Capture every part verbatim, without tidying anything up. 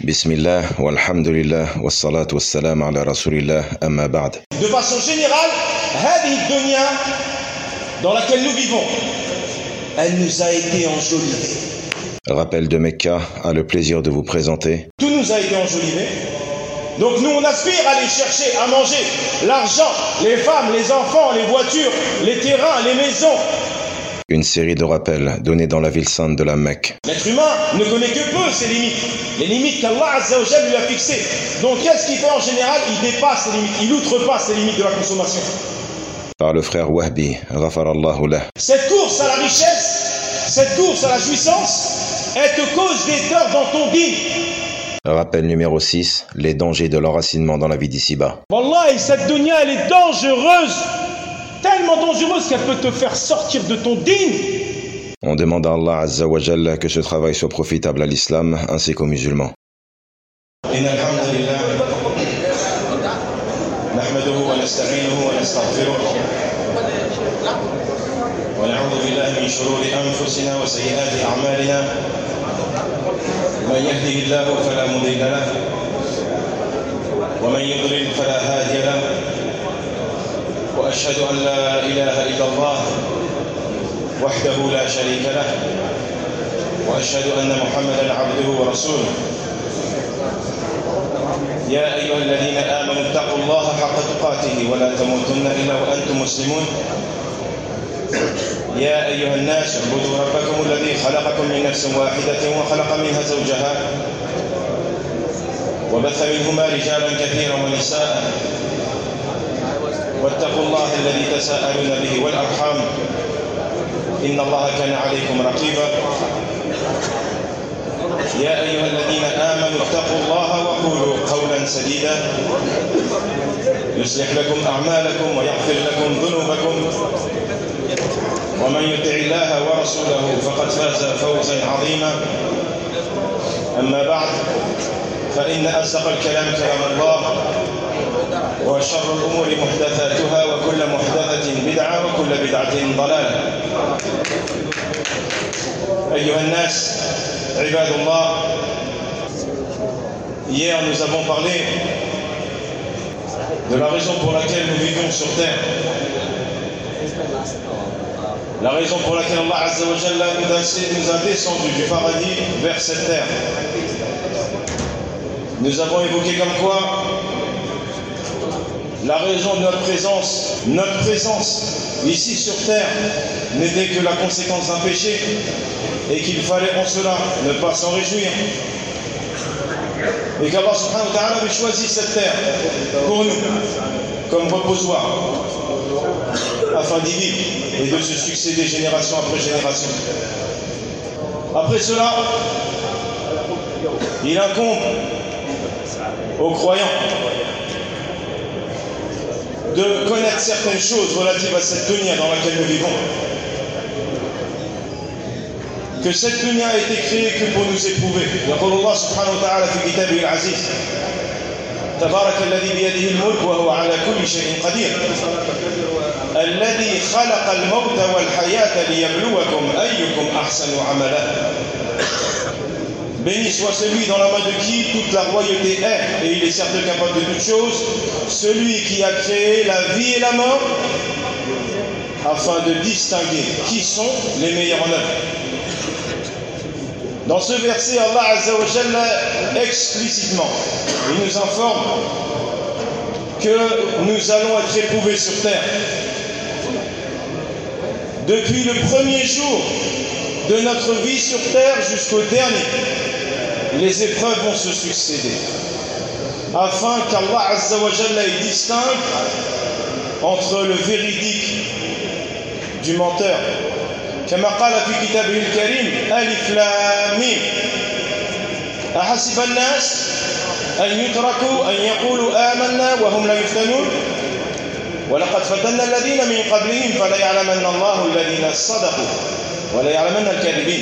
Bismillah, walhamdulillah, wassalatu wassalam ala rasulillah, amma ba'd. De façon générale, هذه الدنيا dans laquelle nous vivons, elle nous a été enjolivée. Rappel de Mecca a le plaisir de vous présenter. Tout nous a été enjolivé. Donc nous on aspire à aller chercher, à manger l'argent, les femmes, les enfants, les voitures, les terrains, les maisons. Une série de rappels donnés dans la ville sainte de la Mecque. L'être humain ne connaît que peu ses limites, les limites qu'Allah Azza wa Jalla lui a fixées. Donc qu'est-ce qu'il fait en général? Il dépasse ses limites, il outrepasse les limites de la consommation. Par le frère Wahbi, Ghafarallahu lah. Cette course à la richesse, cette course à la jouissance, elle te cause des torts dans ton dîn. Rappel numéro six, les dangers de l'enracinement dans la vie d'ici-bas. Wallah, cette dunya, elle est dangereuse, tellement dangereuse qu'elle peut te faire sortir de ton dîn. On demande à Allah Azza wa Jalla que ce travail soit profitable à l'islam ainsi qu'aux musulmans. نحمده ونستعينه ونستغفره ونعوذ بالله من شرور أنفسنا وسيئات أعمالنا من يهده الله فلا مضل له ومن يضلل فلا هادي له وأشهد أن لا إله إلا الله وحده لا شريك له وأشهد أن محمدا عبده ورسوله يا أيها الذين آمنوا اتقوا الله حق تقاته ولا تموتن إلا وأنتم مسلمون يا أيها الناس اعبدوا ربكم الذي خلقكم من نفس واحدة وخلق منها زوجها وبث منهما رجالا كثيرا ونساء واتقوا الله الذي تساءلون به والأرحام إن الله كان عليكم رقيبا يا أيها الذين آمنوا اتقوا الله وقولوا قولا سديدا يصلح لكم أعمالكم ويغفر لكم ذنوبكم ومن يطع الله ورسوله فقد فاز فوزا عظيما أما بعد فإن أصدق الكلام كلام الله وشر الأمور محدثاتها وكل محدثة بدعة وكل بدعة ضلالة أيها الناس عباد الله. Hier nous avons parlé de la raison pour laquelle nous vivons sur terre, la raison pour laquelle Allah Azza wa Jalla nous a descendu du paradis vers cette terre. Nous avons évoqué comme quoi la raison de notre présence, notre présence ici sur terre n'était que la conséquence d'un péché et qu'il fallait en cela ne pas s'en réjouir. Et qu'Allah subhanahu wa ta'ala avait choisi cette terre pour nous comme reposoir afin d'y vivre et de se succéder génération après génération. Après cela, il incombe aux croyants de connaître certaines choses relatives à cette dunya dans laquelle nous vivons. Que cette dunya a été créée que pour nous éprouver. يقول الله سبحانه وتعالى في كتابه العزيز تبارك الذي بيده الملك وهو على كل شيء قدير الذي خلق الموت والحياة ليبلوكم أيكم أحسن عملا. Béni soit celui dans la main de qui toute la royauté est, et il est certes capable de toutes choses, celui qui a créé la vie et la mort, afin de distinguer qui sont les meilleurs en œuvre. Dans ce verset, Allah Azza wa Jalla explicitement, il nous informe que nous allons être éprouvés sur terre. Depuis le premier jour de notre vie sur terre jusqu'au dernier, les épreuves vont se succéder, afin qu'Allah Azza wa Jalla distingue entre le véridique du menteur. كما قال في كتابه الكريم ألف لام ميم أحسب الناس أن يتركوا أن يقولوا آمنا وهم لا يفتنون ولقد فتنا الذين من قبلهم فلا يعلمن الله الذين صدقوا ولا يعلمن الكاذبين.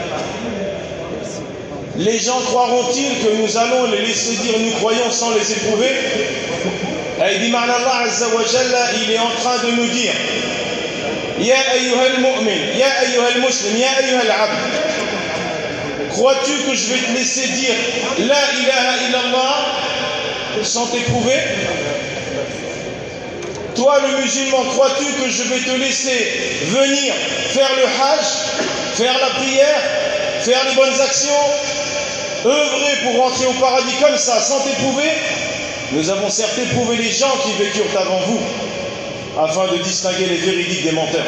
Les gens croiront-ils que nous allons les laisser dire nous croyons sans les éprouver? Et dit Allah Azza wa Jalla, il est en train de nous dire يا أيها المؤمن يا أيها المسلم يا أيها العبد Crois-tu que je vais te laisser dire La ilaha illallah sans t'éprouver? Toi le musulman, crois-tu que je vais te laisser venir faire le hajj, faire la prière, faire les bonnes actions, œuvrer pour rentrer au paradis comme ça, sans t'éprouver? Nous avons certes éprouvé les gens qui vécurent avant vous, afin de distinguer les véridiques des menteurs.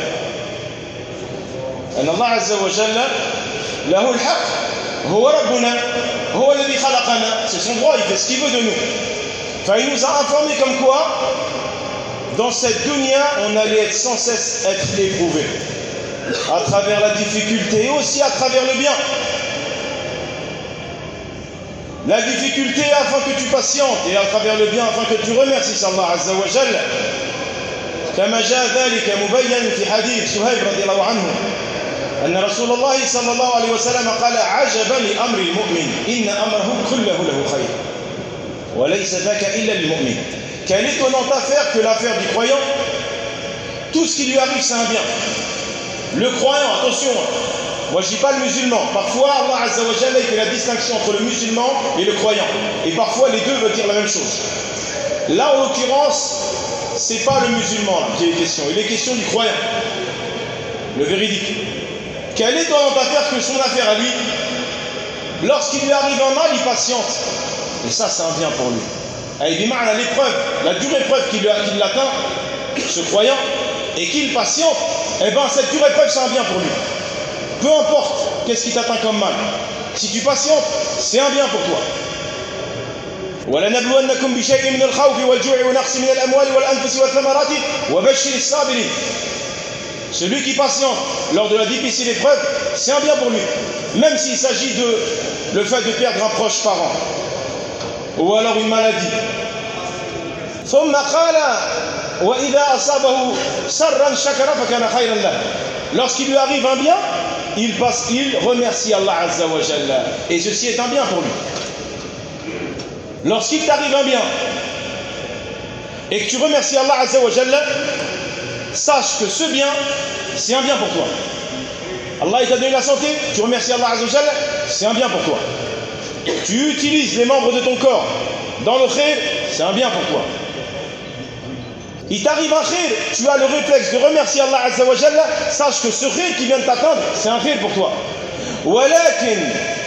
أن الله عز وجل له الحق هو ربنا هو الذي خلقنا, c'est son droit, il fait ce qu'il veut de nous. Enfin, il nous a informé comme quoi dans cette dunya on allait être sans cesse être éprouvé à travers la difficulté et aussi à travers le bien. La difficulté afin que tu patientes et à travers le bien afin que tu remercies Allah Azza wa Jalla. كما جاء ذلك مبين في حديث سهيب رضي الله عنه أن رسول الله صلى الله عليه وسلم قال عجبا لأمر المؤمن إن أمره كله له خير وليس ذاك إلا للمؤمن. Quelle étonnante affaire que l'affaire du croyant. Tout ce qui lui arrive c'est un bien. Le croyant, attention, moi je dis pas le musulman, parfois Allah Azza wa Jalla fait la distinction entre le musulman et le croyant, et parfois les deux veulent dire la même chose. Là en l'occurrence c'est pas le musulman là, qui est question, il est question du croyant, le véridique. Quelle étonnante affaire que son affaire à lui, lorsqu'il lui arrive un mal, il patiente. Et ça, c'est un bien pour lui. Et il à l'épreuve, la dure épreuve qui l'atteint, ce croyant, et qu'il patiente, et bien cette dure épreuve, c'est un bien pour lui. Peu importe qu'est-ce qui t'atteint comme mal. Si tu patientes, c'est un bien pour toi. وَلَنَبْلُوَنَّكُمْ بِشَيْءٍ مِنَ الْخَوْفِ وَالْجُوعِ وَنَقْصٍ مِنَ الْأَمْوَالِ وَالْأَنْفُسِ وَالثَّمَرَاتِ وَبَشِّرِ الصَّابِرِينَ. Celui qui patiente lors de la difficile épreuve, c'est un bien pour lui. Même s'il s'agit de le fait de perdre un proche parent ou alors une maladie. ثم قال وإذا أصابه سرا شكر فكان خيرا له. Lorsqu'il lui arrive un bien, il passe, il remercie Allah Azza wa Jalla. Et ceci est un bien pour lui. Lorsqu'il t'arrive un bien et que tu remercies Allah Azza wa Jalla, sache que ce bien, c'est un bien pour toi. Allah t'a donné la santé, tu remercies Allah Azza wa Jalla, c'est un bien pour toi. Tu utilises les membres de ton corps dans le khayr, c'est un bien pour toi. Il t'arrive un khayr, tu as le réflexe de remercier Allah Azza wa Jalla, sache que ce khayr qui vient de t'atteindre, c'est un khayr pour toi. Walakin,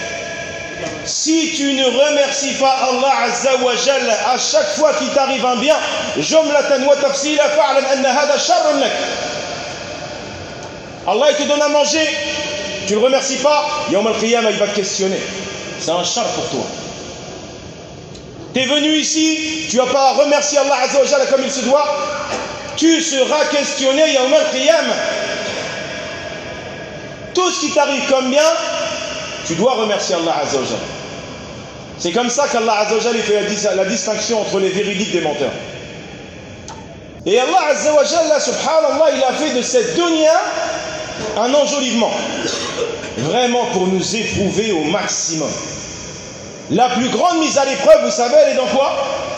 si tu ne remercies pas Allah Azza wa Jalla à chaque fois qu'il t'arrive un bien, jumlatan wa tafsila fa'lam anna hada sharrun lak. Allah il te donne à manger, tu ne le remercies pas, Yawm al-Qiyamah il va te questionner. C'est un char pour toi. Tu es venu ici, tu n'as pas remercié Allah Azza wa Jalla comme il se doit, tu seras questionné Yawm al-Qiyamah. Tout ce qui t'arrive comme bien, tu dois remercier Allah Azza wa Jalla. C'est comme ça qu'Allah Azza wa Jalla fait la distinction entre les véridiques des menteurs. Et Allah Azza wa Jalla, subhanallah, il a fait de cette dunya un enjolivement. Vraiment pour nous éprouver au maximum. La plus grande mise à l'épreuve, vous savez, elle est dans quoi?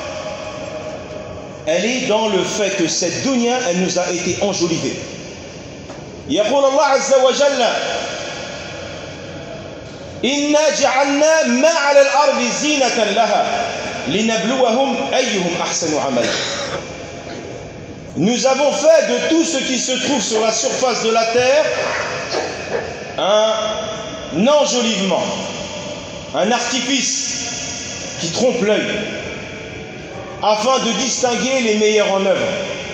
Elle est dans le fait que cette dunya, elle nous a été enjolivée. يقول الله عز وجل إنا جعلنا ما على الأرض زينة لها لنبلوهم أيهم أحسن عملا. Nous avons fait de tout ce qui se trouve sur la surface de la terre un enjolivement, un artifice qui trompe l'œil, afin de distinguer les meilleurs en œuvre.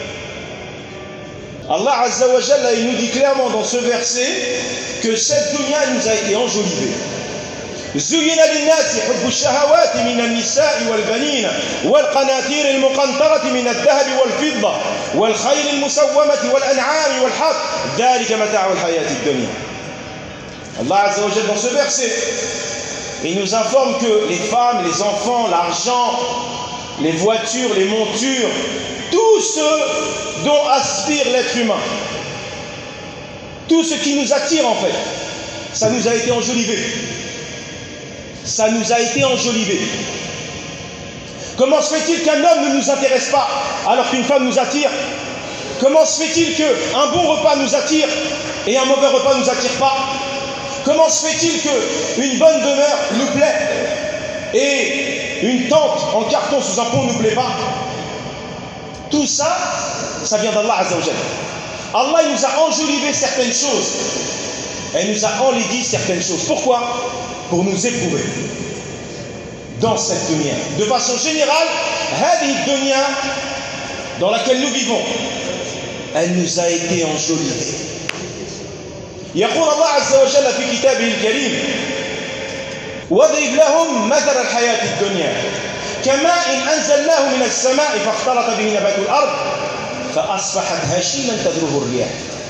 Allah Azza wa Jalla, il nous dit clairement dans ce verset que cette dunya nous a été enjolivée. زين للناس حب الشهوات من النساء والبنين والقناطير المقنطرة من الذهب والفضة والخيل المسومة والأنعام والحرث ذلك متاع الحياة الدنيا. Allah Azza wa Jalla dans ce verset, il nous informe que les femmes, les enfants, l'argent, les voitures, les montures, tout ce dont aspire l'être humain, tout ce qui nous attire en fait, ça nous a été enjolivé. Ça nous a été enjolivé. Comment se fait-il qu'un homme ne nous intéresse pas alors qu'une femme nous attire? Comment se fait-il qu'un bon repas nous attire et un mauvais repas ne nous attire pas? Comment se fait-il qu'une bonne demeure nous plaît et une tente en carton sous un pont ne nous plaît pas? Tout ça, ça vient d'Allah Azza wa Jalla. Allah il nous a enjolivé certaines choses et nous a enlaidi certaines choses. Pourquoi? Pour nous éprouver dans cette dunya. De façon générale, cette dunya dans laquelle nous vivons, elle nous a été enjolivée. يقول الله عز وجل في كتابه الكريم واضرب لهم مثل الحياة الدنيا كماء أنزلناه من السماء فاختلط به نبات الأرض فأصبحت هشيما تذروه الرياح.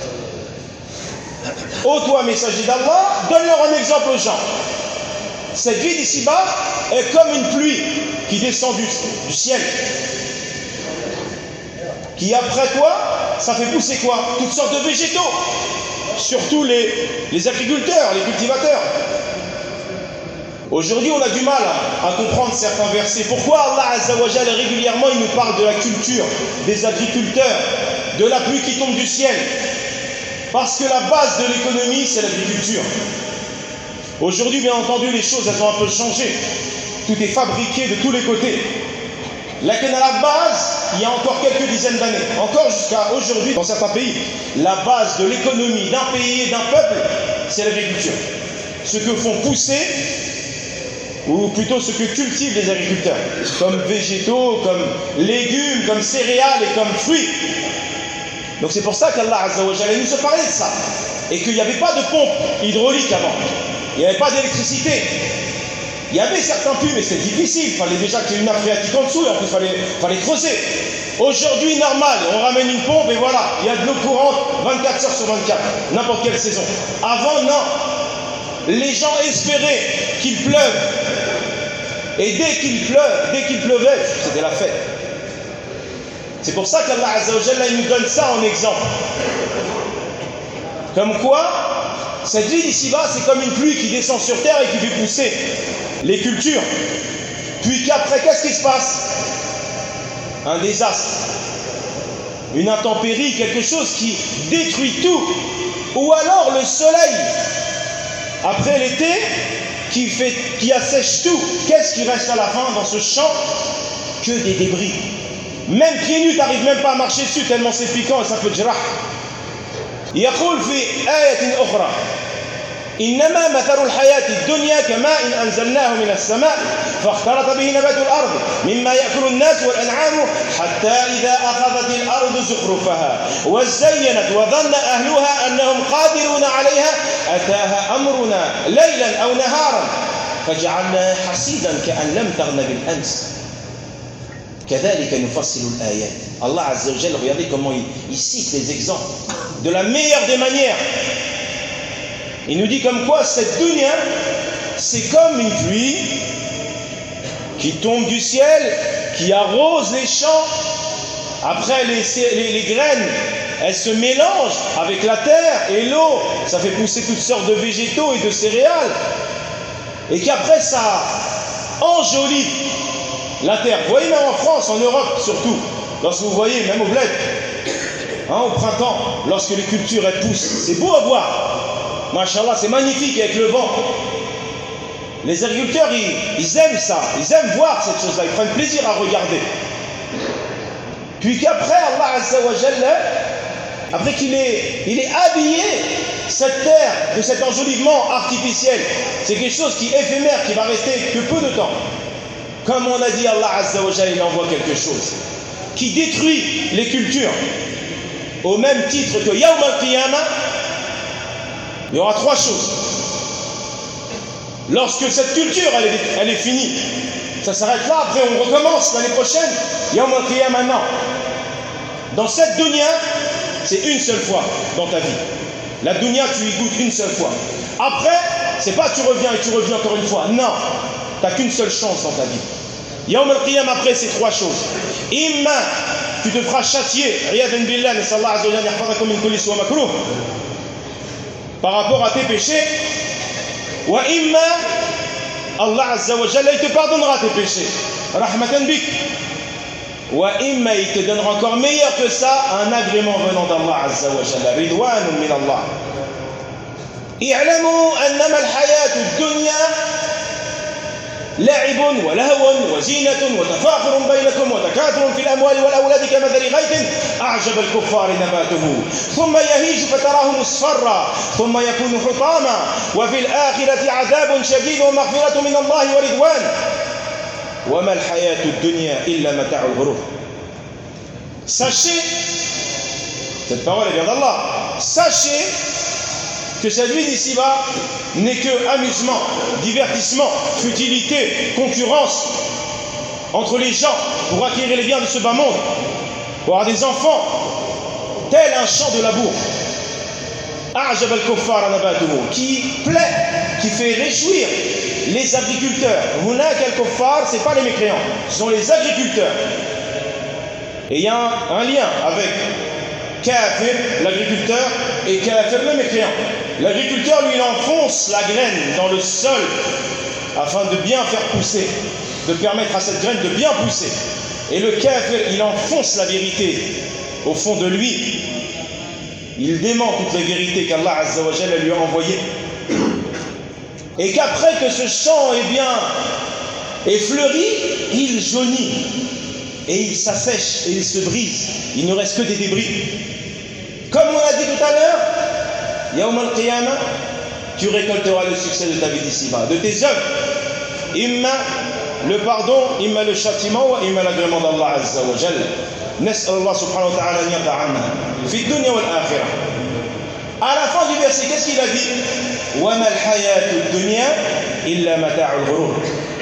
Ô toi, messager d'Allah, donne-leur un exemple aux gens. Cette vie d'ici-bas est comme une pluie qui descend du, du ciel. Qui après quoi, ça fait pousser quoi? Toutes sortes de végétaux. Surtout les, les agriculteurs, les cultivateurs. Aujourd'hui, on a du mal à, à comprendre certains versets. Pourquoi Allah Azza wa Jalla régulièrement il nous parle de la culture, des agriculteurs, de la pluie qui tombe du ciel? Parce que la base de l'économie, c'est l'agriculture. Aujourd'hui, bien entendu, les choses elles ont un peu changé. Tout est fabriqué de tous les côtés. Laquelle à la base, il y a encore quelques dizaines d'années, encore jusqu'à aujourd'hui dans certains pays, la base de l'économie d'un pays et d'un peuple, c'est l'agriculture. Ce que font pousser, ou plutôt ce que cultivent les agriculteurs, comme végétaux, comme légumes, comme céréales et comme fruits. Donc c'est pour ça qu'Allah Azza wa Jalla nous a parlé de ça. Et qu'il n'y avait pas de pompe hydraulique avant. Il n'y avait pas d'électricité. Il y avait certains puits, mais c'est difficile. Il fallait déjà qu'il y ait une nappe phréatique en dessous, et en plus il fallait, fallait creuser. Aujourd'hui, normal, on ramène une pompe et voilà, il y a de l'eau courante vingt-quatre heures sur vingt-quatre, n'importe quelle saison. Avant, non. Les gens espéraient qu'il pleuve. Et dès qu'il pleuve, dès qu'il pleuvait, c'était la fête. C'est pour ça qu'Allah Azza wa Jalla il nous donne ça en exemple. Comme quoi, cette vie d'ici-bas, c'est comme une pluie qui descend sur terre et qui fait pousser les cultures. Puis qu'après, qu'est-ce qui se passe? Un désastre, une intempérie, quelque chose qui détruit tout. Ou alors le soleil, après l'été, qui, fait, qui assèche tout. Qu'est-ce qui reste à la fin dans ce champ? Que des débris. Même pieds nus, tu n'arrives même pas à marcher dessus tellement c'est piquant et ça peut te jarah. يقول في آية أخرى إنما مثل الحياة الدنيا كماء أنزلناه من السماء فاختلط به نبات الأرض مما يأكل الناس والأنعام حتى إذا أخذت الأرض زخرفها وزينت وظن أهلها أنهم قادرون عليها أتاها أمرنا ليلا أو نهارا فجعلناها حصيدا كأن لم تغن بالأمس كذلك نفصل الآيات. Allah Azza wa Jalla, regardez comment il, il cite les exemples de la meilleure des manières. Il nous dit comme quoi cette dunya, c'est comme une pluie qui tombe du ciel, qui arrose les champs. Après les, les, les graines, elles se mélangent avec la terre et l'eau. Ça fait pousser toutes sortes de végétaux et de céréales. Et qu'après ça enjolive la terre. Vous voyez même en France, en Europe surtout, lorsque vous voyez, même au bled, hein, au printemps, lorsque les cultures elles poussent, c'est beau à voir. Masha'Allah, c'est magnifique avec le vent. Les agriculteurs, ils, ils aiment ça, ils aiment voir cette chose-là, ils prennent plaisir à regarder. Puis qu'après, Allah Azza wa Jalla, après qu'il ait, il ait habillé cette terre de cet enjolivement artificiel, c'est quelque chose qui est éphémère, qui va rester que peu de temps. Comme on a dit, Allah Azza wa Jalla, il envoie quelque chose qui détruit les cultures. Au même titre que Yawm al-Qiyamah, il y aura trois choses. Lorsque cette culture, elle est, elle est finie, ça s'arrête là, après on recommence l'année prochaine, Yawm al-Qiyamah, non. Dans cette dunya, c'est une seule fois dans ta vie. La dunya, tu y goûtes une seule fois. Après, c'est pas tu reviens et tu reviens encore une fois. Non, tu n'as qu'une seule chance dans ta vie. Yawm al-Qiyamah, après, c'est trois choses. Imma, tu te feras châtier, riyadan billah, nasallahu azza wa jalla yahfazakum min kulli su'a makruh, par rapport à tes péchés. Wa imma, Allah azza wa jalla, il te pardonnera tes péchés. Rahmatan bik. Wa imma, il te donnera encore meilleur que ça, un agrément venant d'Allah azza wa jalla. Ridwanun min Allah. اعلموا أنما الحياة الدنيا لعب ولهو وزينة وتفاخر بينكم وتكاثر في الأموال والأولاد كمثل غيث أعجب الكفار نباته ثم يهيج فتراه مصفرا ثم يكون حطاما وفي الآخرة عذاب شديد ومغفرة من الله ورضوان وما الحياة الدنيا إلا متاع الغرور. Sachez, cette parole est bien d'Allah, sachez que cette vie d'ici-bas n'est que amusement, divertissement, futilité, concurrence entre les gens pour acquérir les biens de ce bas monde, pour avoir des enfants, tel un champ de labour. A'jab al-kuffar nabatuhu, qui plaît, qui fait réjouir les agriculteurs. Hunak al-kuffar, ce n'est pas les mécréants, ce sont les agriculteurs. Et il y a un, un lien avec kafir, l'agriculteur, et kafir, le mécréant. L'agriculteur, lui, il enfonce la graine dans le sol afin de bien faire pousser, de permettre à cette graine de bien pousser. Et le kafir, il enfonce la vérité au fond de lui. Il dément toutes les vérités qu'Allah Azza wa Jalla lui a envoyées. Et qu'après que ce champ est bien est fleuri, il jaunit. Et il s'assèche et il se brise. Il ne reste que des débris. Comme on a dit tout à l'heure, Yawm al-Qiyamah, tu récolteras le succès de ta vie d'ici-bas, de tes œuvres. Imma le pardon, imma le châtiment, ou imma l'agrément d'Allah Azza wa Jalla. Nes'al Allah subhanahu wa ta'ala an yaqa'anna fi dunya wal akhirah. À la fin du verset, qu'est-ce qu'il a dit? Wa ma al-hayatu ad-dunya illa mata'ul ghurur.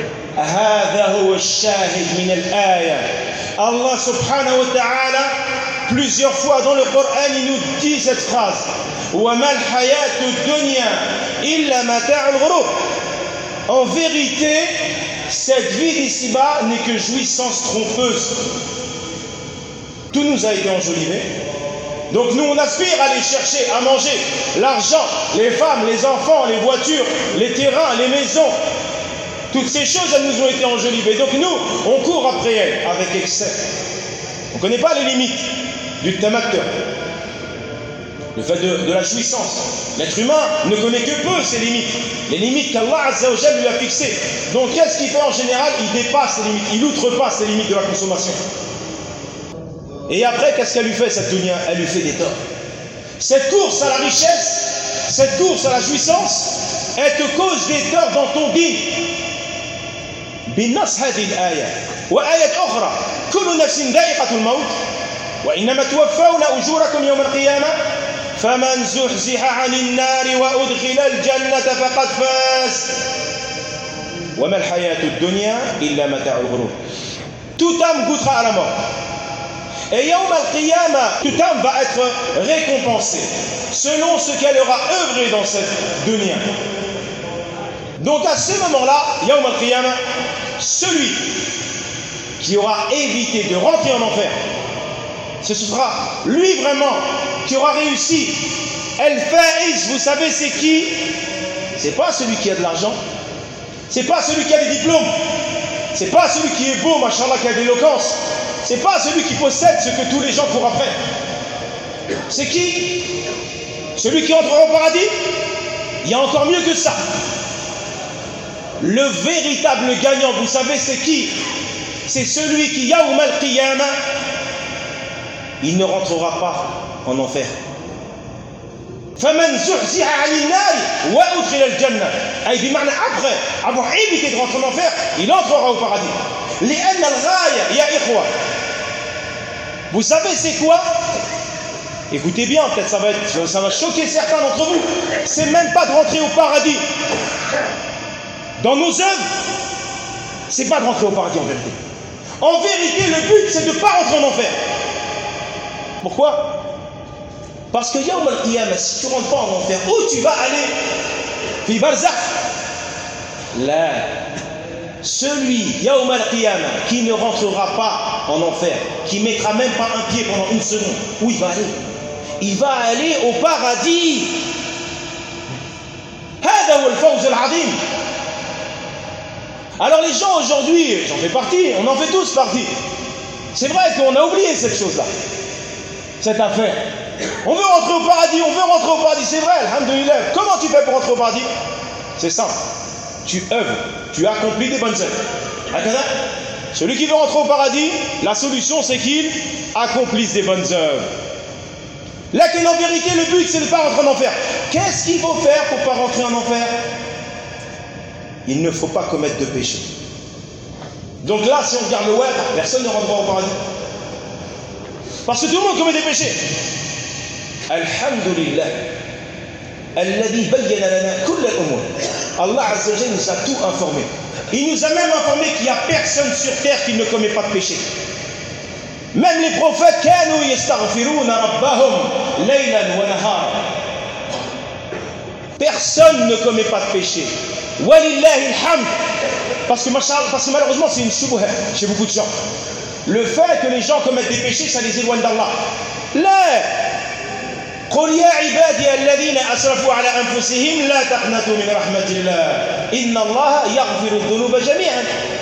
هذا هو الشاهد من الآية. Allah subhanahu wa ta'ala, plusieurs fois dans le Coran, il nous dit cette phrase. وَمَا الْحَيَاةُ الدُّنْيَا إِلَّا مَتَاعُ الْغُرُورِ. En vérité, cette vie d'ici-bas n'est que jouissance trompeuse. Tout nous a été enjolivé. Donc nous, on aspire à aller chercher, à manger l'argent, les femmes, les enfants, les voitures, les terrains, les maisons. Toutes ces choses, elles nous ont été enjolivées. Donc nous, on court après elles avec excès. On ne connaît pas les limites du tamateur, le fait de, de la jouissance. L'être humain ne connaît que peu ses limites, les limites qu'Allah Azza wa Jalla lui a fixées. Donc qu'est-ce qu'il fait en général? Il dépasse les limites, il outrepasse les limites de la consommation. Et après, qu'est-ce qu'elle lui fait, cette dunya? Elle lui fait des torts. Cette course à la richesse, cette course à la jouissance, elle te cause des torts dans ton dîn. بالنص هذه الآية وآية أخرى كل نفس ذائقة الموت وإنما توفون أجوركم يوم القيامة فمن زحزح عن النار وأدخل الجنة فقد فاز وما الحياة الدنيا إلا متاع الغرور. Toute âme goûtera à la mort. Et Yawm al-Qiyamah, toute âme va être récompensée selon ce qu'elle aura œuvré dans cette dunya. Donc à ce moment-là, Yawm al-Qiyamah, celui qui aura évité de rentrer en enfer, ce sera lui vraiment qui aura réussi. El-Faiz, vous savez c'est qui? C'est pas celui qui a de l'argent, c'est pas celui qui a des diplômes, c'est pas celui qui est beau, machallah, qui a de l'éloquence, c'est pas celui qui possède ce que tous les gens courent après. C'est qui? Celui qui entrera au paradis? Il y a encore mieux que ça. Le véritable gagnant, vous savez c'est qui? C'est celui qui, Yawm al-Qiyamah, il ne rentrera pas en enfer. فَمَنْ زُحْزِحَ عَنِ النَّارِ وَأُدْخِلَ الْجَنَّةِ. Ay bima'na, après avoir évité de rentrer en enfer, il entrera au paradis. لأن الغاية يا إخوة, vous savez c'est quoi? Écoutez bien, peut-être ça va être, ça va choquer certains d'entre vous. C'est même pas de rentrer au paradis. Dans nos œuvres, c'est pas de rentrer au paradis en vérité. En vérité, le but c'est de ne pas rentrer en enfer. Pourquoi? Parce que Yawm al-Qiyamah, si tu ne rentres pas en enfer, où tu vas aller? Fi barzakh. Là, celui, Yawm al-Qiyamah, qui ne rentrera pas en enfer, qui ne mettra même pas un pied pendant une seconde, où il va aller? Il va aller au paradis. هذا هو الفوز العظيم. Alors les gens aujourd'hui, j'en fais partie, on en fait tous partie. C'est vrai qu'on a oublié cette chose-là, cette affaire. On veut rentrer au paradis, on veut rentrer au paradis, c'est vrai, alhamdoulilah. Comment tu fais pour rentrer au paradis? C'est simple. Tu œuvres, tu accomplis des bonnes œuvres. Celui qui veut rentrer au paradis, la solution c'est qu'il accomplisse des bonnes œuvres. Là, en vérité, le but c'est de ne pas rentrer en enfer. Qu'est-ce qu'il faut faire pour ne pas rentrer en enfer? Il ne faut pas commettre de péché. Donc là, si on regarde le web, personne ne rentrera au paradis. Parce que tout le monde commet des péchés. Alhamdulillah. Alladhi bayyana lana kull al-umur. Allah Azza wa Jalla nous a tout informé. Il nous a même informé qu'il n'y a personne sur terre qui ne commet pas de péché. Même les prophètes, kanu yastaghfiruna rabbahum laylan wa nahara. Personne ne commet pas de péché. Walillahi alhamd. Parce que, parce que malheureusement, c'est une shubha chez beaucoup de gens. Le fait que les gens commettent des péchés, ça les éloigne d'Allah. Là, قل يا عبادي الذين أسرفوا على أنفسهم لا تقنطوا من رحمة الله إن الله يغفر الذنوب جميعا.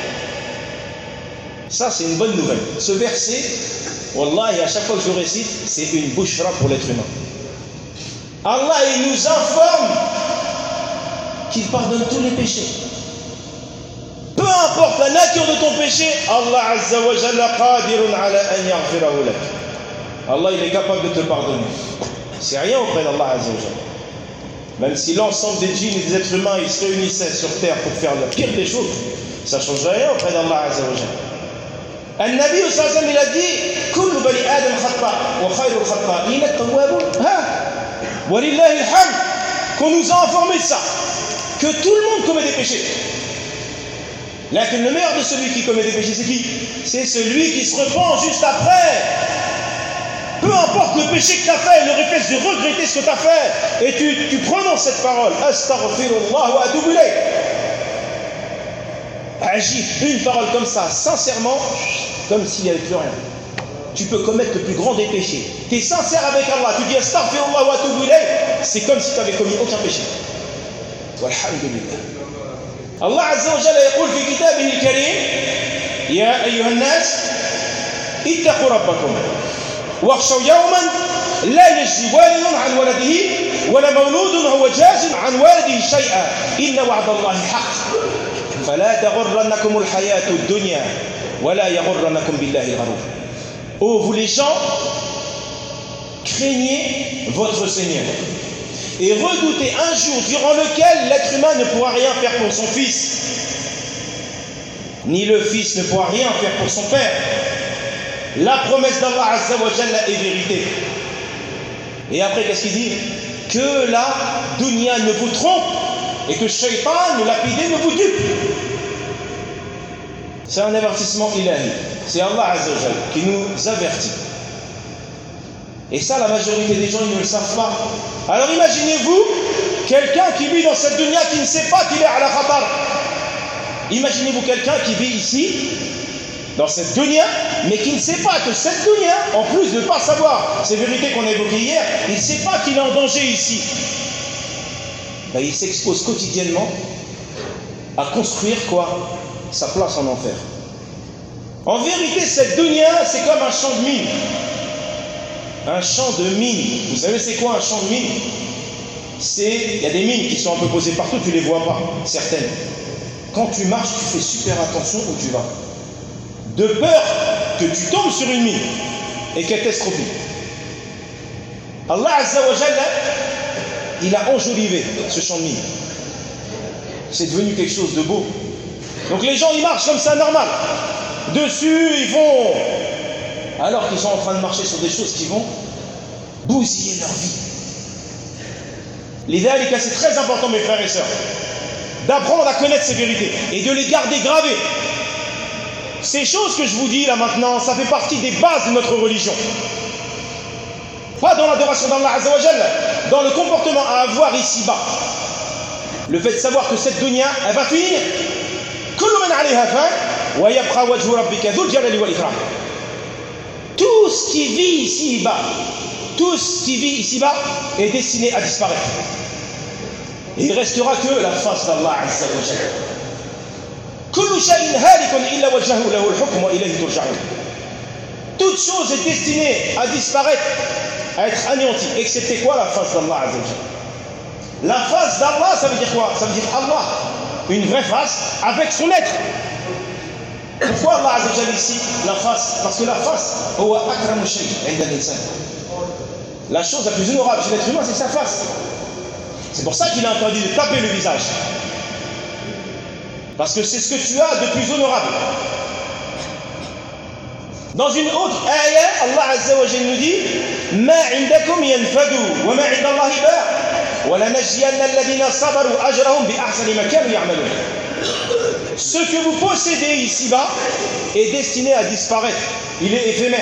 Ça, c'est une bonne nouvelle. Ce verset, wallahi, à chaque fois que je le récite, c'est une bouchra pour l'être humain. Allah, il nous informe qu'il pardonne tous les péchés. Peu importe la nature de ton péché, Allah Azza wa Jalla qadirun ala an yaghfirahu lak. Allah, il est capable de te pardonner. C'est rien auprès d'Allah Azza wa Jalla. Même si l'ensemble des djinns et des êtres humains ils se réunissaient sur terre pour faire la pire des choses, ça ne change rien auprès d'Allah Azza wa Jalla. النبي صلى الله عليه وسلم il a dit كل بني آدم خطاء وخير الخطائين التوابون. ها ولله الحمد qu'on nous a informé de ça, que tout le monde commet des péchés. Là, que le meilleur de celui qui commet des péchés, c'est qui? C'est celui qui se repent juste après. Peu importe le péché que tu as fait, le réflexe de regretter ce que tu as fait, et tu, tu prononces cette parole, astaghfirullah wa atubu ilayh. Agis une parole comme ça, sincèrement, comme s'il n'y avait plus rien. Tu peux commettre le plus grand des péchés. Tu es sincère avec Allah, tu dis astaghfirullah wa atubu ilayh, c'est comme si tu n'avais commis aucun péché. Walhamdulillah. Allah Azza wa Jalla يقول في كتابه الكريم يا أيها الناس اتقوا ربكم واخشوا يوما لا يجزي والد عن ولده ولا مولود هو جاز عن والده شيئا إن وعد الله حق فلا تغرنكم الحياة الدنيا ولا يغرنكم بالله الغرور. Ô vous les gens, craignez votre Seigneur et redoutez un jour durant lequel l'être humain ne pourra rien faire pour son fils, ni le fils ne pourra rien faire pour son père. La promesse d'Allah Azza wa Jalla est vérité. Et après, qu'est-ce qu'il dit? Que la dunya ne vous trompe et que shaitan, le lapidé, ne vous dupe. C'est un avertissement ilahi. C'est Allah Azza wa Jalla qui nous avertit. Et ça, la majorité des gens, ils ne le savent pas. Alors imaginez-vous quelqu'un qui vit dans cette dunya qui ne sait pas qu'il est à la khatar. Imaginez-vous quelqu'un qui vit ici, dans cette dunya, mais qui ne sait pas que cette dunya, en plus de ne pas savoir ces vérités qu'on a évoquées hier, il ne sait pas qu'il est en danger ici. Ben, il s'expose quotidiennement à construire quoi? Sa place en enfer. En vérité, cette dunya, c'est comme un champ de mine. Un champ de mine. Vous savez c'est quoi un champ de mine? C'est, il y a des mines qui sont un peu posées partout, tu ne les vois pas, certaines. Quand tu marches, tu fais super attention où tu vas. De peur que tu tombes sur une mine et qu'elle t'estropie. Allah Azza wa Jalla, il a enjolivé ce champ de mine. C'est devenu quelque chose de beau. Donc les gens, ils marchent comme ça, normal. Dessus, ils vont... alors qu'ils sont en train de marcher sur des choses qui vont bousiller leur vie. Lidhalika, c'est très important, mes frères et sœurs, d'apprendre à connaître ces vérités et de les garder gravées. Ces choses que je vous dis là maintenant, ça fait partie des bases de notre religion. Pas dans l'adoration d'Allah Azza wa Jalla, dans le comportement à avoir ici-bas. Le fait de savoir que cette dunya, elle va finir. Kullu man alayha fan wa yabqa wajhu rabbika dhul jalali wal ikram. Tout ce qui vit ici-bas, tout ce qui vit ici-bas est destiné à disparaître. Et il ne restera que la face d'Allah Azza wa Jalla. Kullu shay'in halikun illa wajhahu lahu al-hukm wa ilayhi turja'un. Toute chose est destinée à disparaître, à être anéantie, excepté quoi? La face d'Allah Azza wa Jalla. La face d'Allah, ça veut dire quoi? Ça veut dire Allah, une vraie face avec son être. Pourquoi Allah Azza wa Jalla ici la face? Parce que la face, la chose la plus honorable chez l'être humain, c'est sa face. C'est pour ça qu'il a interdit de taper le visage. Parce que c'est ce que tu as de plus honorable. Dans une autre ayah, Allah Azza wa Jalla nous dit Ma indakum yanfadu wa ma inda Allahi ba' wa lanajziyanna alladhina sabaru ajrahum bi ahsani ma kanu ya'malun. Ce que vous possédez ici-bas est destiné à disparaître. Il est éphémère.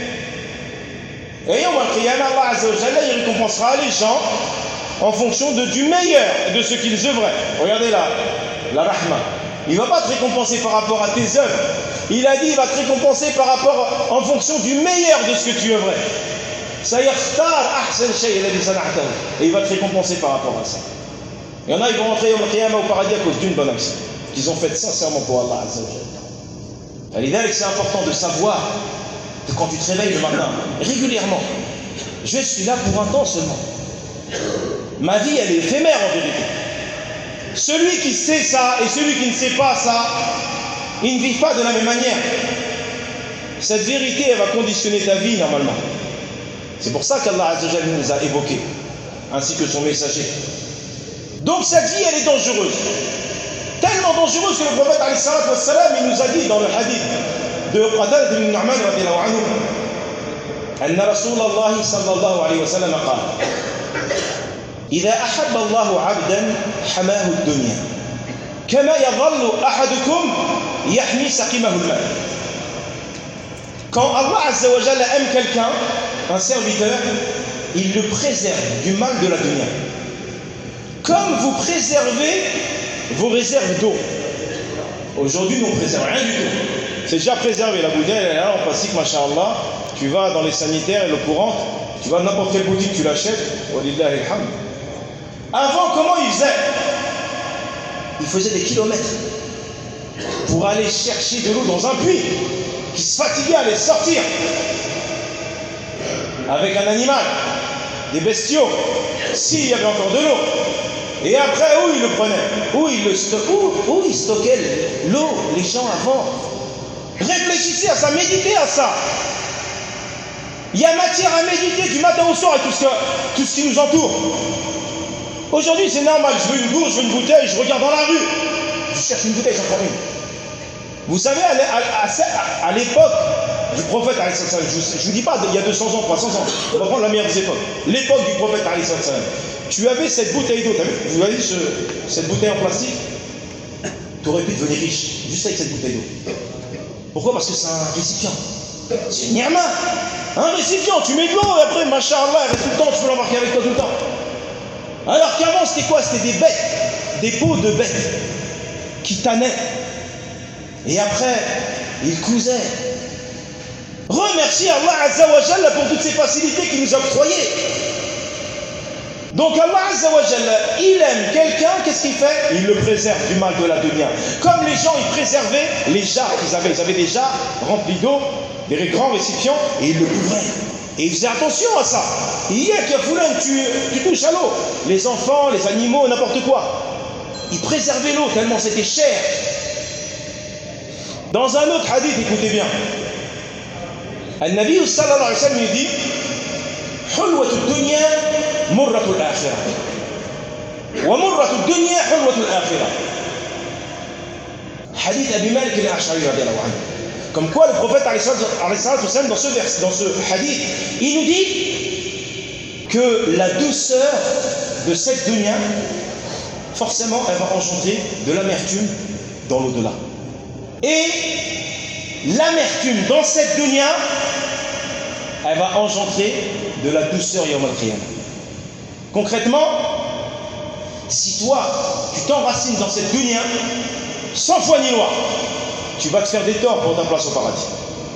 Et yawm al-qiyamah, Allah Azza wa Jalla il récompensera les gens en fonction de, du meilleur de ce qu'ils œuvraient. Regardez là, la rahma. Il ne va pas te récompenser par rapport à tes œuvres. Il a dit il va te récompenser par rapport en fonction du meilleur de ce que tu œuvrais. Et il va te récompenser par rapport à ça. Il y en a, ils vont rentrer au paradis à cause d'une bonne action qu'ils ont faite sincèrement pour Allah Azza wa Jalla. C'est important de savoir que quand tu te réveilles le matin, régulièrement, je suis là pour un temps seulement. Ma vie, elle est éphémère en vérité. Celui qui sait ça et celui qui ne sait pas ça, ils ne vivent pas de la même manière. Cette vérité, elle va conditionner ta vie normalement. C'est pour ça qu'Allah Azza wa Jalla nous a évoqués, ainsi que son messager. Donc cette vie, elle est dangereuse. Tellement dangereuse que le prophète alayhi salatu wa salam, il nous a dit dans le hadith de Qatada ibn Nu'man radiyallahu anhu, anna Rasulullah sallallahu alayhi wa sallam qala إذا أحب الله عبدا حماه الدنيا كما يظل أحدكم يحمي سقيمه الماء. Quand Allah Azza wa Jalla aime quelqu'un, un serviteur, il le préserve du mal de la dunya. Comme vous préservez vos réserves d'eau. Aujourd'hui, nous ne préservons rien du tout. C'est déjà préservé, la bouteille, elle est là en plastique, masha'Allah. Tu vas dans les sanitaires et l'eau courante, tu vas dans n'importe quelle boutique, tu l'achètes. Walillahi alhamd. Avant, comment il faisait? Il faisait des kilomètres pour aller chercher de l'eau dans un puits, qui se fatiguait à aller sortir avec un animal, des bestiaux, s'il y avait encore de l'eau. Et après, où il le prenait? Où il, le sto où, où il stockait l'eau, les gens avant? Réfléchissez à ça, méditez à ça. Il y a matière à méditer du matin au soir et tout ce, que, tout ce qui nous entoure. Aujourd'hui, c'est normal, je veux une gourde, je veux une bouteille, je regarde dans la rue, je cherche une bouteille, j'en prends une. Vous savez, à, à, à, à l'époque du prophète, je ne vous dis pas il y a deux cents ans, trois cents ans, on va prendre la meilleure des époques. L'époque du prophète, tu avais cette bouteille d'eau, vous voyez ce, cette bouteille en plastique, tu aurais pu devenir riche, juste avec cette bouteille d'eau. Pourquoi? Parce que c'est un récipient. C'est une ni'ma. Un récipient, tu mets de l'eau et après, masha'Allah, elle reste tout le temps, tu peux l'embarquer avec toi tout le temps. Alors qu'avant, c'était quoi? C'était des bêtes, des peaux de bêtes qui tannaient. Et après, ils cousaient. Remercie Allah Azza wa Jalla pour toutes ces facilités qu'il nous a octroyées. Donc Allah Azza wa Jalla, il aime quelqu'un, qu'est-ce qu'il fait? Il le préserve du mal de la dunya. Comme les gens, ils préservaient les jarres qu'ils avaient. Ils avaient des jarres remplis d'eau, des grands récipients, et ils le couvraient. Et ils faisaient attention à ça. Hier, qui a foulé, tu, tu touches à l'eau. Les enfants, les animaux, n'importe quoi. Ils préservaient l'eau tellement c'était cher. Dans un autre hadith, écoutez bien. Al-Nabi sallallahu alayhi wa sallam il dit Hulwatu dunya murratu al-akhirah. Wa murratu dunya hulwatu al-akhirah. Hadith Abi Malik al-Ash'ari radiyallahu anhu. Comme quoi le prophète alayhi salatu wa sallam dans ce vers, dans ce hadith, il nous dit que la douceur de cette dunya, forcément, elle va engendrer de l'amertume dans l'au-delà. Et l'amertume dans cette dunya, elle va engendrer de la douceur yawm al-qiyamah. Concrètement, si toi, tu t'enracines dans cette dunya, sans foi ni loi, tu vas te faire des torts pour ta place au paradis.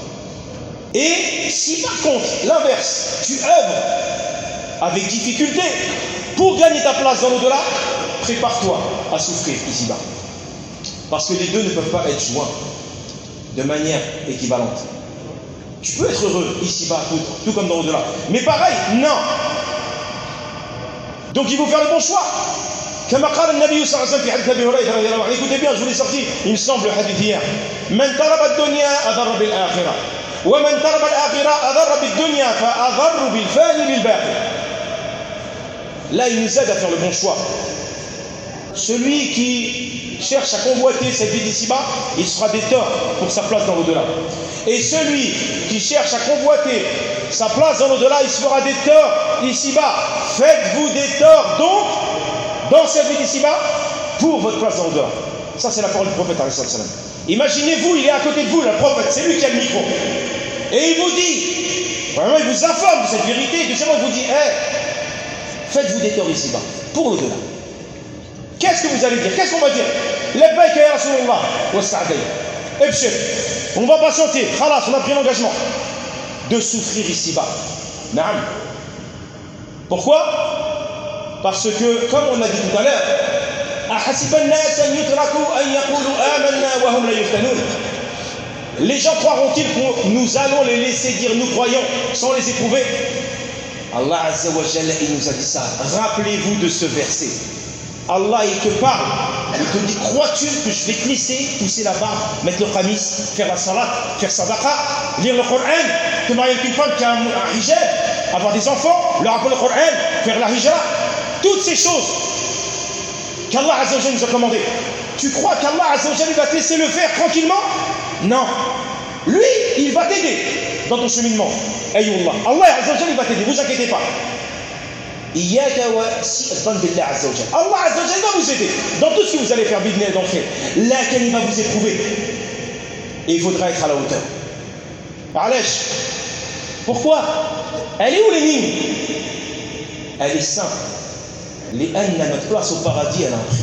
Et si par contre, l'inverse, tu œuvres avec difficulté pour gagner ta place dans l'au-delà, prépare-toi à souffrir ici-bas. Parce que les deux ne peuvent pas être joints de manière équivalente. Tu peux être heureux ici-bas, tout, tout comme dans l'au-delà. Mais pareil, non. Donc il faut faire le bon choix. Comme a dit le Nabi sallallahu alayhi wa sallam في حديث أبي هريرة رضي الله عنه. Écoutez bien, je vous l'ai sorti, il me semble, le hadith hier. من طلب الدنيا أضر بالآخرة ومن طلب الآخرة أضر بالدنيا فأضر بالفاني للباقي. Là, il nous aide à faire le bon choix. Celui qui cherche à convoiter cette vie d'ici-bas, il sera déteur pour sa place dans l'au-delà. Et celui qui cherche à convoiter sa place dans l'au-delà, il se fera déteur ici-bas. Faites-vous déteur donc dans cette vie d'ici-bas pour votre place dans l'au-delà. Ça, c'est la parole du prophète. Imaginez-vous, il est à côté de vous, le prophète, c'est lui qui a le micro. Et il vous dit, vraiment, il vous informe de cette vérité. Deuxièmement, il vous dit, hey, faites-vous déteur ici-bas pour l'au-delà. Qu'est-ce que vous allez dire? Qu'est-ce qu'on va dire? Labbaik ya Rasulullah wa sa'dayn. Ebshir. On va patienter. Khalas, on a pris l'engagement de souffrir ici-bas. Naam. Pourquoi? Parce que, comme on a dit tout à l'heure, ahasiba an-nas an yutraku an yaqulu amanna wa hum la yuftanun. Les gens croiront-ils que nous allons les laisser dire nous croyons sans les éprouver? Allah Azza wa Jalla, il nous a dit ça. Rappelez-vous de ce verset. Allah, il te parle, il te dit, crois-tu que je vais te laisser pousser la barbe, mettre le khamis, faire la salat, faire sadaqa, lire le Coran, te marier avec une femme qui a un, un hijab, avoir des enfants, leur apprendre le Coran, faire la hijra, toutes ces choses qu'Allah Azza wa Jalla nous a commandées. Tu crois qu'Allah Azza wa Jalla va te laisser le faire tranquillement? Non. Lui, il va t'aider dans ton cheminement. Ayoullah. Allah Azza wa Jalla, il va t'aider, vous inquiétez pas. Allah Azza wa Jalla va vous aider dans tout ce que vous allez faire, bidneh d'entrée. Là, il va vous éprouver. Et il faudra être à la hauteur. Alèche. Pourquoi? Elle est où l'énigme? Elle est simple. Les anna, notre place au paradis, elle a un prix.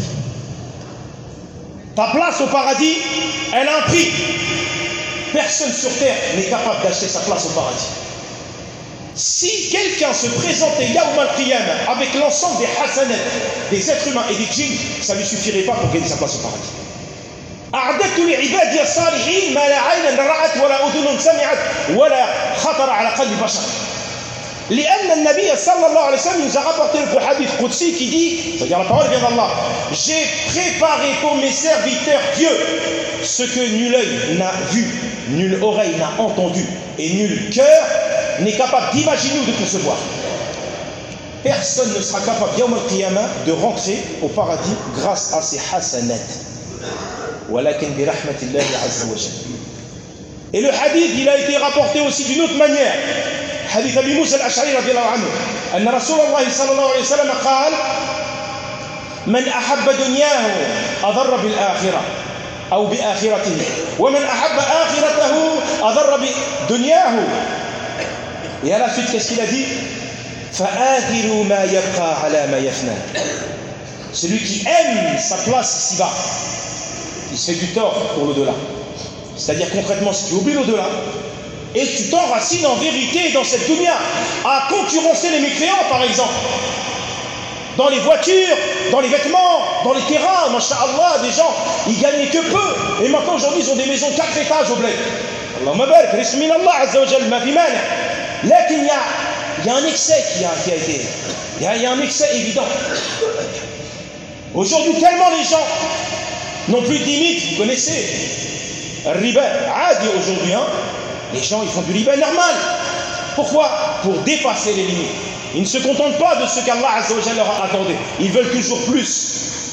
Ta place au paradis, elle a un prix. Personne sur terre n'est capable d'acheter sa place au paradis. Si quelqu'un se présentait Yawm al-Qiyamah avec l'ensemble des hasanat, des êtres humains et des djinns, ça ne lui suffirait pas pour gagner sa place au paradis. أعددت لعبادي الصالحين ما لا عين رأت ولا أذن سمعت ولا خطر على قلب بشر. لأن النبي صلى الله عليه وسلم nous a rapporté le hadith Qudsi qui dit, c'est-à-dire la parole vient d'Allah, j'ai préparé pour mes serviteurs Dieu ce que nul œil n'a vu, nulle oreille n'a entendu et nul cœur n'est capable d'imaginer ou de concevoir. Personne ne sera capable, Yawm al-Qiyamah, de rentrer au paradis grâce à ses hasanat. Walakin bi rahmatillahi azza wa jalla. Et le hadith, il a été rapporté aussi d'une autre manière. Hadith Abi Moussa al-Ash'ari radiyallahu anhu. Anna Rasulullah sallallahu alayhi wa sallam قال من أحب دنياه أضر بالآخرة أو بآخرته ومن أحب آخرته أضر بدنياه. Et à la suite, qu'est-ce qu'il a dit? فآثروا ما يبقى على ما يفنى. Celui qui aime sa place ici-bas, il se fait du tort pour l'au-delà. C'est-à-dire concrètement, si tu oublies l'au-delà et que tu t'enracines en vérité dans cette dunya, à concurrencer les mécréants par exemple, dans les voitures, dans les vêtements, dans les terrains, masha'Allah, des gens, ils gagnaient que peu. Et maintenant aujourd'hui, ils ont des maisons quatre étages au bled. Allahumma barik, risque min Allah azza wa jalla, ma fi mani. Là, il y a, il y a un excès qui a, qui a été, il y a, il y a un excès évident. Aujourd'hui, tellement les gens n'ont plus de limites, vous connaissez, riba, adi aujourd'hui, hein, les gens ils font du riba normal. Pourquoi? Pour dépasser les limites. Ils ne se contentent pas de ce qu'Allah Azza wa Jalla leur a accordé. Ils veulent toujours plus.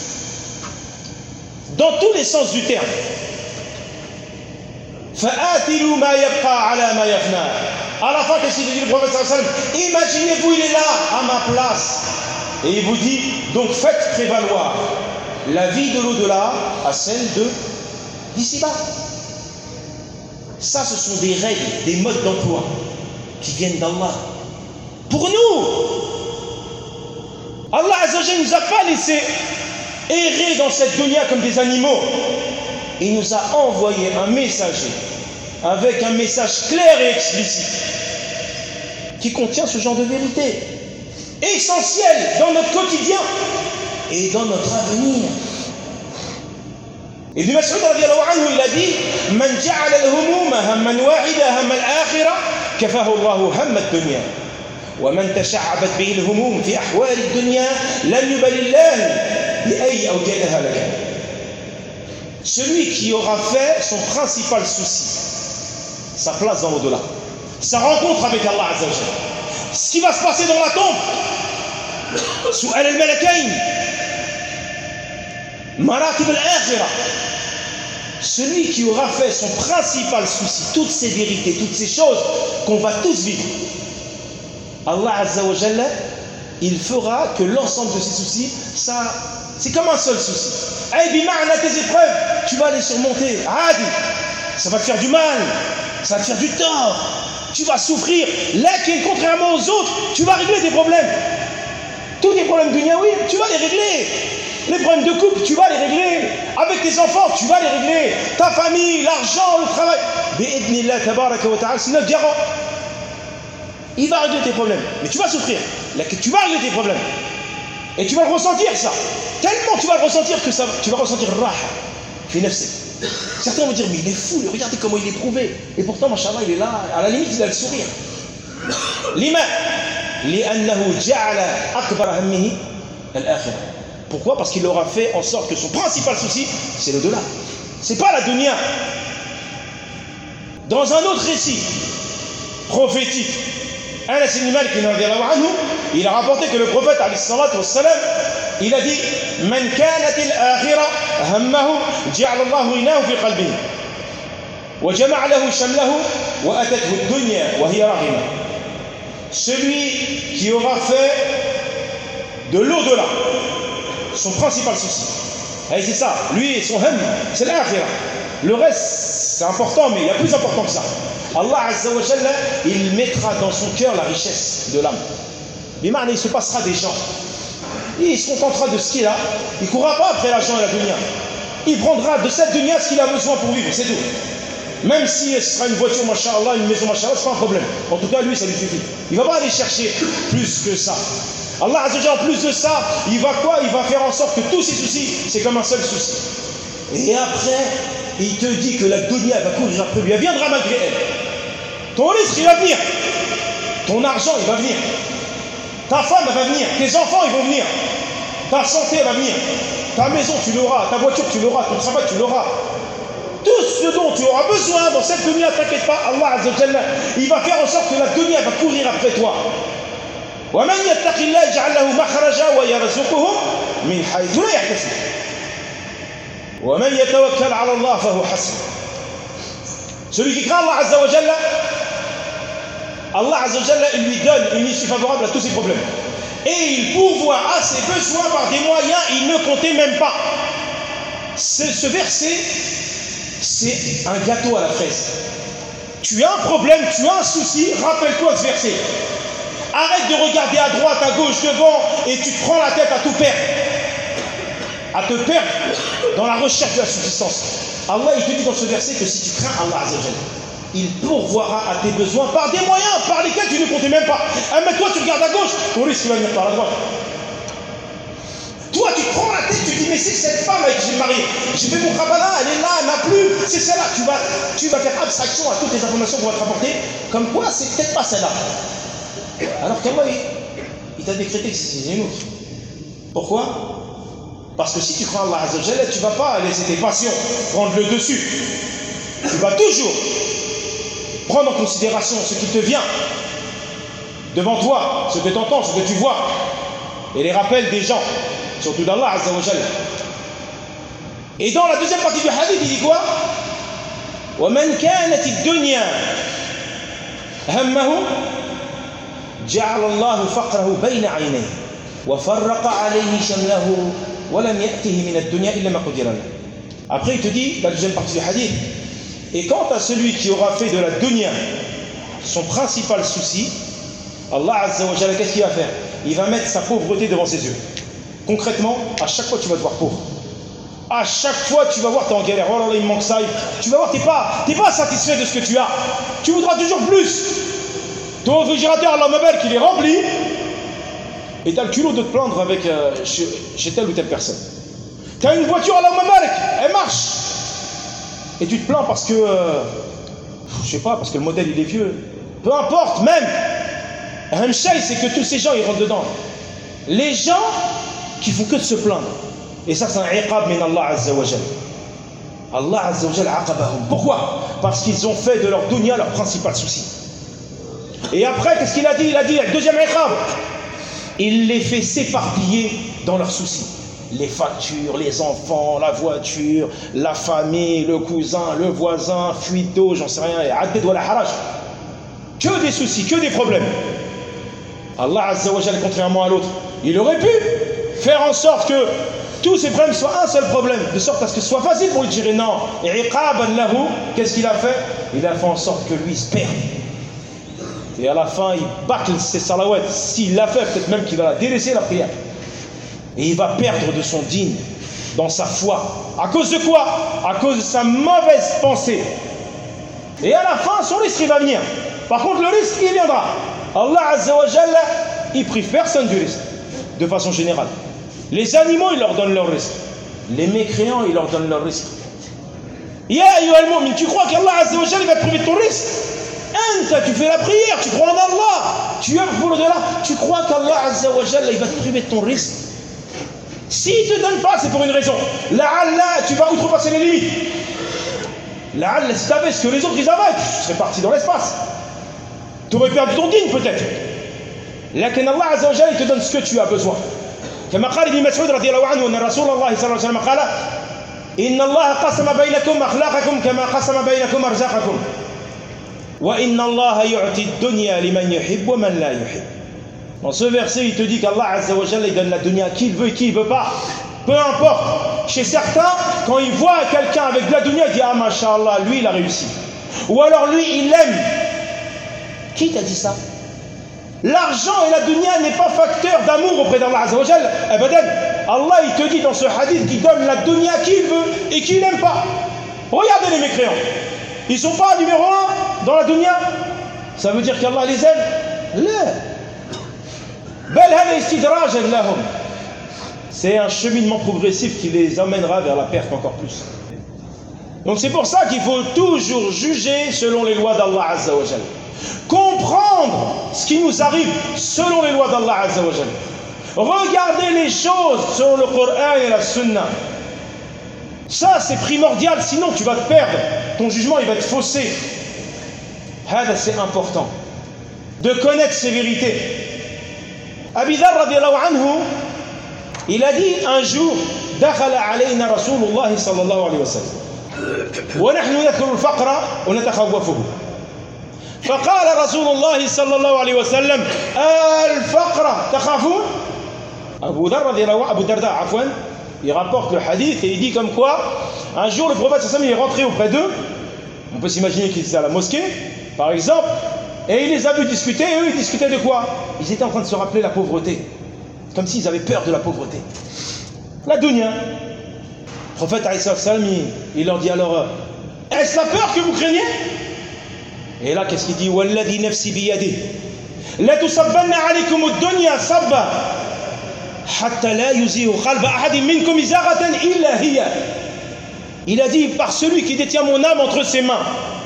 Dans tous les sens du terme. فآثروا ما يبقى على ما يفنى. À la fin, qu'est-ce qu'il dit le prophète sallallahu alayhi wa sallam? Imaginez-vous, il est là, à ma place. Et il vous dit, donc faites prévaloir la vie de l'au-delà à celle de d'ici-bas. Ça, ce sont des règles, des modes d'emploi qui viennent d'Allah. Pour nous, Allah Azza wa Jalla ne nous a pas laissé errer dans cette dunya comme des animaux. Il nous a envoyé un messager avec un message clair et explicite qui contient ce genre de vérité essentielle dans notre quotidien et dans notre avenir. Ibn Mas'ud radiyallahu anhu, il a dit Man ja'ala al-humuma hamman wahida hamma al-akhirah kafahu Allahu hamma ad-dunya wa man tasha'abat bihi al-humum fi ahwal ad-dunya lam yubali Allah bi ay awjadaha laka. Celui qui aura fait son principal souci, sa place dans l'au-delà, sa rencontre avec Allah Azza wa Jalla, ce qui va se passer dans la tombe, su'al al-malakayn, maratib al-akhirah. Celui qui aura fait son principal souci, toutes ces vérités, toutes ces choses qu'on va tous vivre, Allah Azza wa Jalla, il fera que l'ensemble de ces soucis, ça, c'est comme un seul souci. Hey, bima'na, tes épreuves, tu vas les surmonter. Adi, ça va te faire du mal, ça va te faire du tort, tu vas souffrir. Lakin, contrairement aux autres, tu vas régler tes problèmes. Tous les problèmes dunyaoui, tu vas les régler. Les problèmes de couple, tu vas les régler. Avec tes enfants, tu vas les régler. Ta famille, l'argent, le travail. Bi'idnillah tabaraka wa ta'ala, c'est notre garant. Il va régler tes problèmes. Mais tu vas souffrir. Tu vas régler tes problèmes. Et tu vas le ressentir, ça. Tellement tu vas le ressentir que ça, tu vas ressentir raha. Fi nafsi. Certains vont dire, mais il est fou, regardez comment il est prouvé. Et pourtant, machallah, il est là. À la limite, il a le sourire. Lima. Li'annahu ja'ala akbar hammihi al-akhirah. Pourquoi? Parce qu'il aura fait en sorte que son principal souci, c'est l'au-delà. C'est pas la dunya. Dans un autre récit prophétique, Anas ibn Malik, il a rapporté que le prophète, il a dit Man kanat al-akhirah hammahu ja'ala Allahu ghinahu fi qalbihi wa jama'a lahu shamlahu wa atathu ad-dunya wa hiya raghima. Celui qui aura fait de l'au-delà son principal souci. Et c'est ça, lui et son hum, c'est l'akhirah. Le reste, c'est important, mais il y a plus important que ça. Allah Azza wa Jalla, il mettra dans son cœur la richesse de l'âme. Bima'na, il se passera des gens. Il se contentera de ce qu'il a. Il ne courra pas après l'argent et la dunya. Il prendra de cette dunya ce qu'il a besoin pour vivre, c'est tout. Même si ce sera une voiture, masha'Allah, une maison, masha'Allah, ce n'est pas un problème. En tout cas, lui, ça lui suffit. Il ne va pas aller chercher plus que ça. Allah Azza wa Jalla, en plus de ça, il va quoi? Il va faire en sorte que tous ces soucis, c'est comme un seul souci. Et après, il te dit que la dunya va courir après lui. Elle viendra malgré elle. Ton risque, il va venir. Ton argent, il va venir. Ta femme, elle va venir. Tes enfants, ils vont venir. Ta santé, elle va venir. Ta maison, tu l'auras. Ta voiture, tu l'auras. Ton travail, tu l'auras. Tout ce dont tu auras besoin dans cette dunya, t'inquiète pas, Allah Azza wa Jalla, il va faire en sorte que la dunya va courir après toi. ومن يتق الله يجعل له مخرجا ويرزقه من حيث لا يحتسب ومن يتوكل على الله فهو حسبه. Celui qui craint Allah Azza wa Jalla, Allah Azza wa Jalla, il lui donne une issue favorable à tous ses problèmes. Et il pourvoit à ses besoins par des moyens il ne comptait même pas. Ce verset, c'est un gâteau à la fraise. Tu as un problème, tu as un souci, rappelle-toi ce verset. Arrête de regarder à droite, à gauche, devant, et tu te prends la tête à tout perdre. À te perdre dans la recherche de la subsistance. Allah, il te dit dans ce verset que si tu crains Allah Azza wa Jalla, il pourvoira à tes besoins par des moyens par lesquels tu ne comptais même pas. Ah, mais toi, tu regardes à gauche, ton risque va venir par la droite. Toi, tu te prends la tête, tu te dis, mais c'est cette femme avec qui je vais me marier. J'ai fait mon Kabbalah, elle est là, elle n'a plus. C'est celle-là. Tu vas, tu vas faire abstraction à toutes les informations qu'on va te rapporter. Comme quoi, c'est peut-être pas celle-là. Alors qu'Allah, il, il t'a décrété que c'est une autre. Pourquoi? Parce que si tu crois Allah Azza wa Jalla, tu ne vas pas laisser tes passions prendre le dessus. Tu vas toujours prendre en considération ce qui te vient devant toi, ce que tu entends, ce que tu vois, et les rappels des gens, surtout d'Allah Azza wa Jalla. Et dans la deuxième partie du hadith, il dit quoi? وَمَنْ كَانَتِ الدُّنْيَا هَمَّهُ جعل الله فقره بين عينيه وفرق عليه شمله ولم يأته من الدنيا إلا ما قدر له. Après il te dit dans la deuxième partie du hadith, et quant à celui qui aura fait de la dunya son principal souci, Allah Azza wa Jalla, qu'est-ce qu'il va faire? Il va mettre sa pauvreté devant ses yeux. Concrètement, à chaque fois tu vas te voir pauvre. À chaque fois tu vas voir t'es en galère, oh là là il me manque ça, tu vas voir t'es pas, t'es pas satisfait de ce que tu as, tu voudras toujours plus. Ton réfrigérateur, Allah m'appelle, qu'il est rempli, et tu as le culot de te plaindre avec, euh, chez, chez telle ou telle personne. Tu as une voiture, Allah m'appelle, elle marche, et tu te plains parce que, euh, je sais pas, parce que le modèle il est vieux. Peu importe, même. Un shay, c'est que tous ces gens ils rentrent dedans. Les gens qui font que de se plaindre. Et ça, c'est un iqab min Allah Azza wa Jal. Allah Azza wa Jal aqabahum. Pourquoi? Parce qu'ils ont fait de leur dunya leur principal souci. Et après, qu'est-ce qu'il a dit? Il a dit, le deuxième iqab, il les fait s'éparpiller dans leurs soucis. Les factures, les enfants, la voiture, la famille, le cousin, le voisin, fuite d'eau, j'en sais rien, et added wa la haraj. Que des soucis, que des problèmes. Allah Azza wa Jal, contrairement à l'autre, il aurait pu faire en sorte que tous ces problèmes soient un seul problème, de sorte à ce que ce soit facile pour lui tirer. Non. Et iqaban lahu, qu'est-ce qu'il a fait? Il a fait en sorte que lui se perde. Et à la fin, il bâcle ses salawats. S'il l'a fait, peut-être même qu'il va la délaisser la prière. Et il va perdre de son digne dans sa foi. À cause de quoi? À cause de sa mauvaise pensée. Et à la fin, son risque il va venir. Par contre, le risque il viendra. Allah Azza wa Jalla, il prive personne du risque. De façon générale. Les animaux, il leur donne leur risque. Les mécréants, il leur donne leur risque. Ya ayyuhal mu'min, tu crois qu'Allah Azza wa Jalla va te priver de ton risque? Anta, tu fais la prière, tu crois en Allah, tu aimes pour au-delà, tu crois qu'Allah Azza wa Jalla il va te priver de ton risque? S'il ne te donne pas, c'est pour une raison. La'alla, tu vas outrepasser les limites. La'alla, si tu avais ce que les autres ils avaient, tu serais parti dans l'espace. Tu aurais perdu ton digne peut-être. Lakin Allah Azza wa Jalla il te donne ce que tu as besoin. كما قال ابن مسعود رضي الله عنه أن رسول الله صلى الله عليه وسلم قال إن الله قسم بينكم أخلاقكم كما قسم بينكم أرزاقكم وإن الله يعطي الدنيا لمن يحب ومن لا يحب. Dans ce verset, il te dit qu'Allah Azza wa Jalla il donne la dunya à qui il veut et qui il veut pas. Peu importe. Chez certains, quand ils voient quelqu'un avec de la dunya, ils disent ah mashallah, lui il a réussi. Ou alors lui il aime. Qui t'a dit ça? L'argent et la dunya n'est pas facteur d'amour auprès d'Allah Azza wa Jalla. Abadan. Allah il te dit dans ce hadith qu'il donne la dunya à qui il veut et qui il n'aime pas. Regardez les mécréants. Ils sont pas numéro un dans la dunya. Ça veut dire qu'Allah les aime? Non. C'est un cheminement progressif qui les amènera vers la perte encore plus. Donc c'est pour ça qu'il faut toujours juger selon les lois d'Allah Azza wa Jalla. Comprendre ce qui nous arrive selon les lois d'Allah Azza wa Jalla. Regardez les choses selon le Coran et la Sunna. Ça c'est primordial, sinon tu vas te perdre. Ton jugement il va être faussé. Hada, c'est important de connaître ces vérités. Abi Dharr radiallahu anhu, il a dit un jour dakhala alayna Rasulullah sallallahu alayhi wa sallam wa nahnu nadhkuru al-faqra wa natakhawwafuhu. فقال رسول الله صلى الله عليه وسلم الفقر تخافون. Abu Dharr radiallahu Abu Darda afwan, il rapporte le hadith et il dit comme quoi un jour le prophète sallallahu alayhi wa sallam est rentré auprès d'eux. On peut s'imaginer qu'ils étaient à la mosquée par exemple, et il les a vus discuter, et eux ils discutaient de quoi? Ils étaient en train de se rappeler la pauvreté, comme s'ils avaient peur de la pauvreté, la dunya. Le prophète alayhi salam il, il leur dit alors est-ce la peur que vous craignez? Et là qu'est-ce qu'il dit? Walladhi nafsi biyadi la tusabbanna alaykum ad-dunya sabba hatta la yuzihu qalba ahadin minkum izaratan illa hiya. Il a dit par celui qui détient mon âme entre ses mains,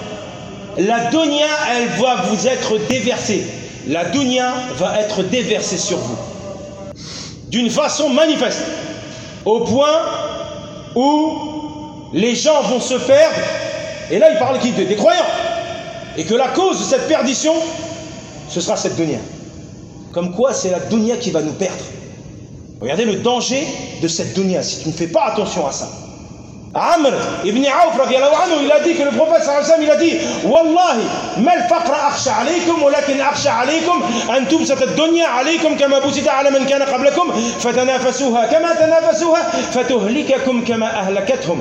la dunya elle va vous être déversée. La dunya va être déversée sur vous d'une façon manifeste, au point où les gens vont se perdre. Et là il parle qui? Des croyants. Et que la cause de cette perdition, ce sera cette dunya. Comme quoi c'est la dunya qui va nous perdre. Regardez le danger de cette dunya si tu ne fais pas attention à ça. Amr ibn Auf radiallahu anhu, il a dit que le prophète sallallahu alayhi wa sallam, il a dit Wallahi mal faqra akhsha alaykum walakin akhsha alaykum an tubsat ad-dunya alaykum kama busita ala man kana qablakum fatanafasuha kama tanafasuha fatuhlikakum kama ahlakathum.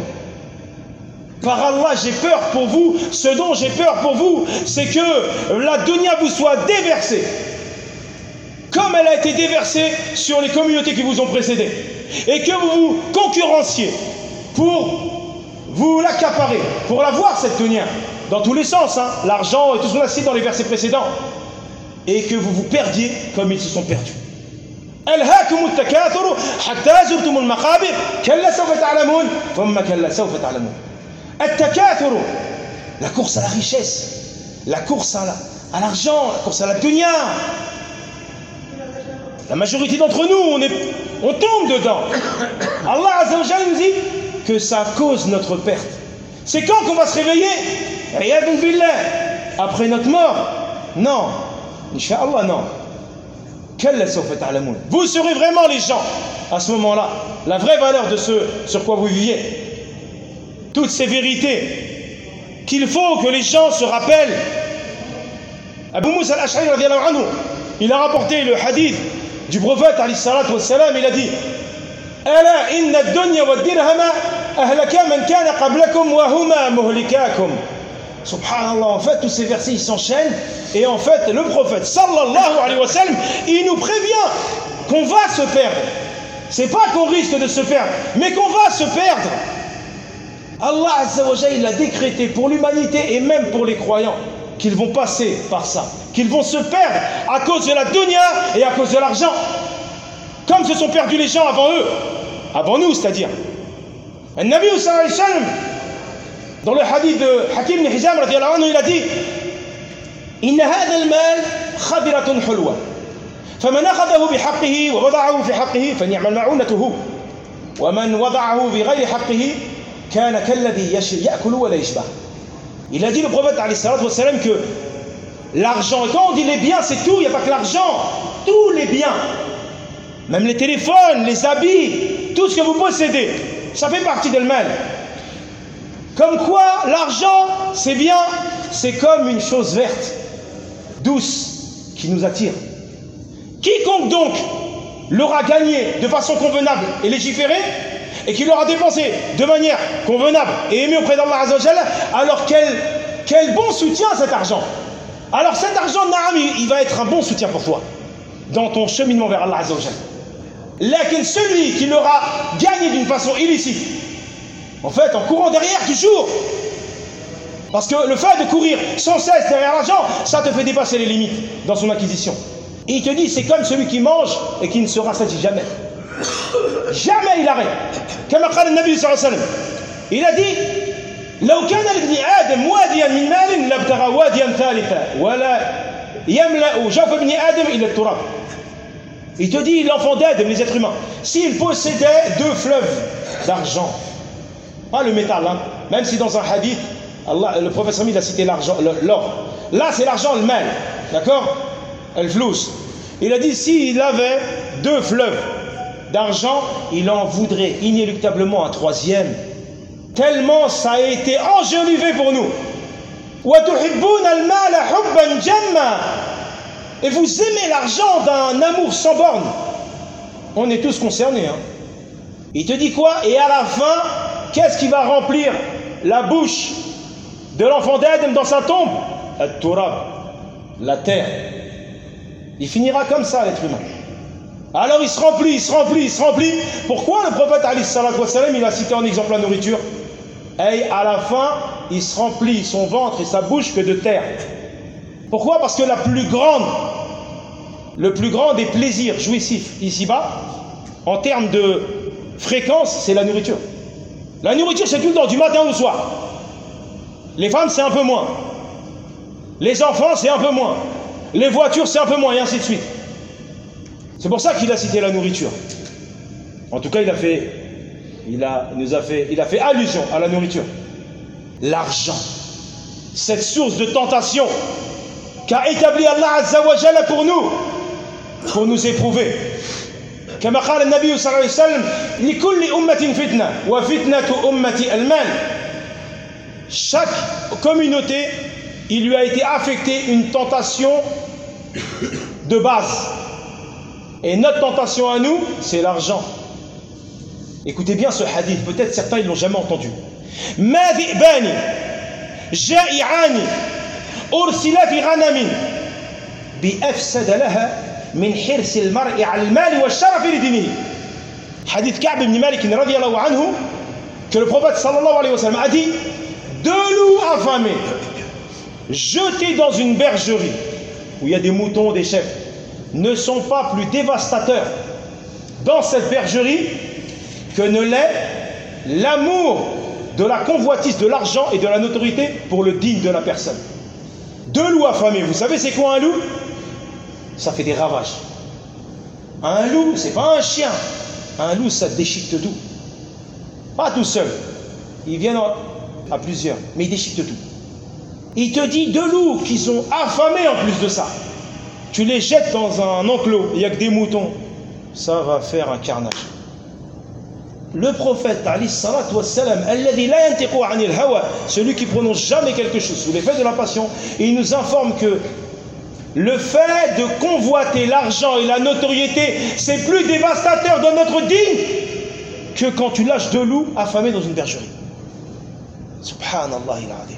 Par Allah, j'ai peur pour vous, ce dont j'ai peur pour vous, c'est que la dunya vous soit déversée, comme elle a été déversée sur les communautés qui vous ont précédé, et que vous vous concurrenciez pour vous l'accaparer, pour l'avoir cette dunya, dans tous les sens, hein, l'argent et tout ce qu'on a cité dans les versets précédents, et que vous vous perdiez comme ils se sont perdus. ألهاكم التكاثر حتى زرتم المقابر كلا سوف تعلمون ثم كلا سوف تعلمون. At-takathuru, la course à la richesse, la course à la, à l'argent, la course à la dunya. La majorité d'entre nous, on, est, on tombe dedans. Allah Azza wa Jalla nous dit que ça cause notre perte. C'est quand qu'on va se réveiller? Après notre mort? Non. Inch'Allah, non. Vous serez vraiment les gens à ce moment-là, la vraie valeur de ce sur quoi vous viviez. Toutes ces vérités qu'il faut que les gens se rappellent. Abu Musa al-Ash'ari radiyallahu anhu, il a rapporté le hadith du prophète alayhi salatu wassalam, il a dit Ala inna ad-dunya wa ad-dirhama ahlaka man kana qablakum wa huma muhlikakum. Subhanallah, en fait tous ces versets ils s'enchaînent et en fait le prophète sallallahu alayhi wa sallam il nous prévient qu'on va se perdre. C'est pas qu'on risque de se perdre, mais qu'on va se perdre. Allah Azza wa Jalla il a décrété pour l'humanité et même pour les croyants qu'ils vont passer par ça, qu'ils vont se perdre à cause de la dunya et à cause de l'argent, comme se sont perdus les gens avant eux, avant nous, c'est-à-dire. Le Nabi sallallahu alayhi wa sallam, dans le hadith de Hakim ibn Hizam radiyallahu anhu, il a dit Inna hadha al-mal khadiratun hulwa, faman akhadahu bihaqqihi wa wada'ahu fi haqqihi fa ni'mal ma'unatuhu, wa man wada'ahu bi ghayri haqqihi kana kalladhi ya'kulu wa la yashbah. Il a dit le prophète alayhi salatu wa salam que l'argent, et quand on dit les biens, c'est tout, il n'y a pas que l'argent, tous les biens, même les téléphones, les habits, tout ce que vous possédez, ça fait partie de le mal. Comme quoi, l'argent, c'est bien, c'est comme une chose verte, douce, qui nous attire. Quiconque donc l'aura gagné de façon convenable et légiférée, et qui l'aura dépensé de manière convenable et aimée auprès d'Allah Azza wa Jalla, alors quel, quel bon soutien cet argent. Alors cet argent, naam, il va être un bon soutien pour toi dans ton cheminement vers Allah Azza wa Jalla. Laquelle celui qui l'aura gagné d'une façon illicite, en fait en courant derrière toujours, parce que le fait de courir sans cesse derrière l'argent, ça te fait dépasser les limites dans son acquisition. Et il te dit c'est comme celui qui mange et qui ne se rassasie jamais. Jamais il arrête. Comme a dit le Nabi sallallahu alayhi wa sallam, il a dit لو كان لابن آدم واديا من مال لابتغى واديا ثالثا ولا يملأ جوف ابن آدم إلا التراب. Il te dit l'enfant d'Adam, les êtres humains, s'il possédait deux fleuves d'argent, pas le métal, hein, même si dans un hadith, Allah, le prophète il a cité l'argent, l'or. Là c'est l'argent, le mal, d'accord, le flous. Il a dit s'il avait deux fleuves d'argent, il en voudrait inéluctablement un troisième. Tellement ça a été enjolivé pour nous. Et vous aimez l'argent d'un amour sans borne. On est tous concernés. Hein. Il te dit quoi? Et à la fin, qu'est-ce qui va remplir la bouche de l'enfant d'Adam dans sa tombe? At-turab, la terre. Il finira comme ça, l'être humain. Alors il se remplit, il se remplit, il se remplit. Pourquoi le prophète alayhi salatu wa salam, il a cité en exemple la nourriture? Et à la fin, il se remplit son ventre et sa bouche que de terre. Pourquoi? Parce que la plus grande, le plus grand des plaisirs jouissifs ici-bas, en termes de fréquence, c'est la nourriture. La nourriture, c'est tout le temps, du matin au soir. Les femmes, c'est un peu moins. Les enfants, c'est un peu moins. Les voitures, c'est un peu moins, et ainsi de suite. C'est pour ça qu'il a cité la nourriture. En tout cas, il a fait, il a, il nous a fait, il a fait allusion à la nourriture. L'argent, cette source de tentation qu'a établi Allah Azza wa Jalla pour nous, pour nous éprouver. Comme a dit le Nabi sallallahu alayhi wa sallam, لكل أمة فتنة وفتنة أمتي المال. Chaque communauté, il lui a été affecté une tentation de base. Et notre tentation à nous, c'est l'argent. Écoutez bien ce hadith, peut-être certains ils l'ont jamais entendu. Ma dhi'bani ja'i'ani ursila fi ghanamin bi afsada laha min hirs al-mar'i 'ala al-mal wa al-sharaf li dinihi. Hadith Ka'b ibn Malik radiyallahu anhu, que le prophète sallallahu alayhi wa sallam a dit: deux loups affamés jetés dans une bergerie où il y a des moutons, des chèvres, ne sont pas plus dévastateurs dans cette bergerie que ne l'est l'amour de la convoitise, de l'argent et de la notoriété pour le digne de la personne. Deux loups affamés, vous savez c'est quoi un loup? Ça fait des ravages. Un loup, c'est pas un chien. Un loup, ça déchiquette tout. Pas tout seul. Ils viennent à plusieurs, mais ils déchiquetent tout. Il te dit deux loups qui sont affamés en plus de ça. Tu les jettes dans un enclos, il n'y a que des moutons. Ça va faire un carnage. Le prophète, alayhi salatu wassalam, alladhi la yantiqu anil hawa, celui qui prononce jamais quelque chose sous l'effet de la passion, il nous informe que le fait de convoiter l'argent et la notoriété, c'est plus dévastateur dans notre digne que quand tu lâches deux loups affamés dans une bergerie. Subhanallah il azim.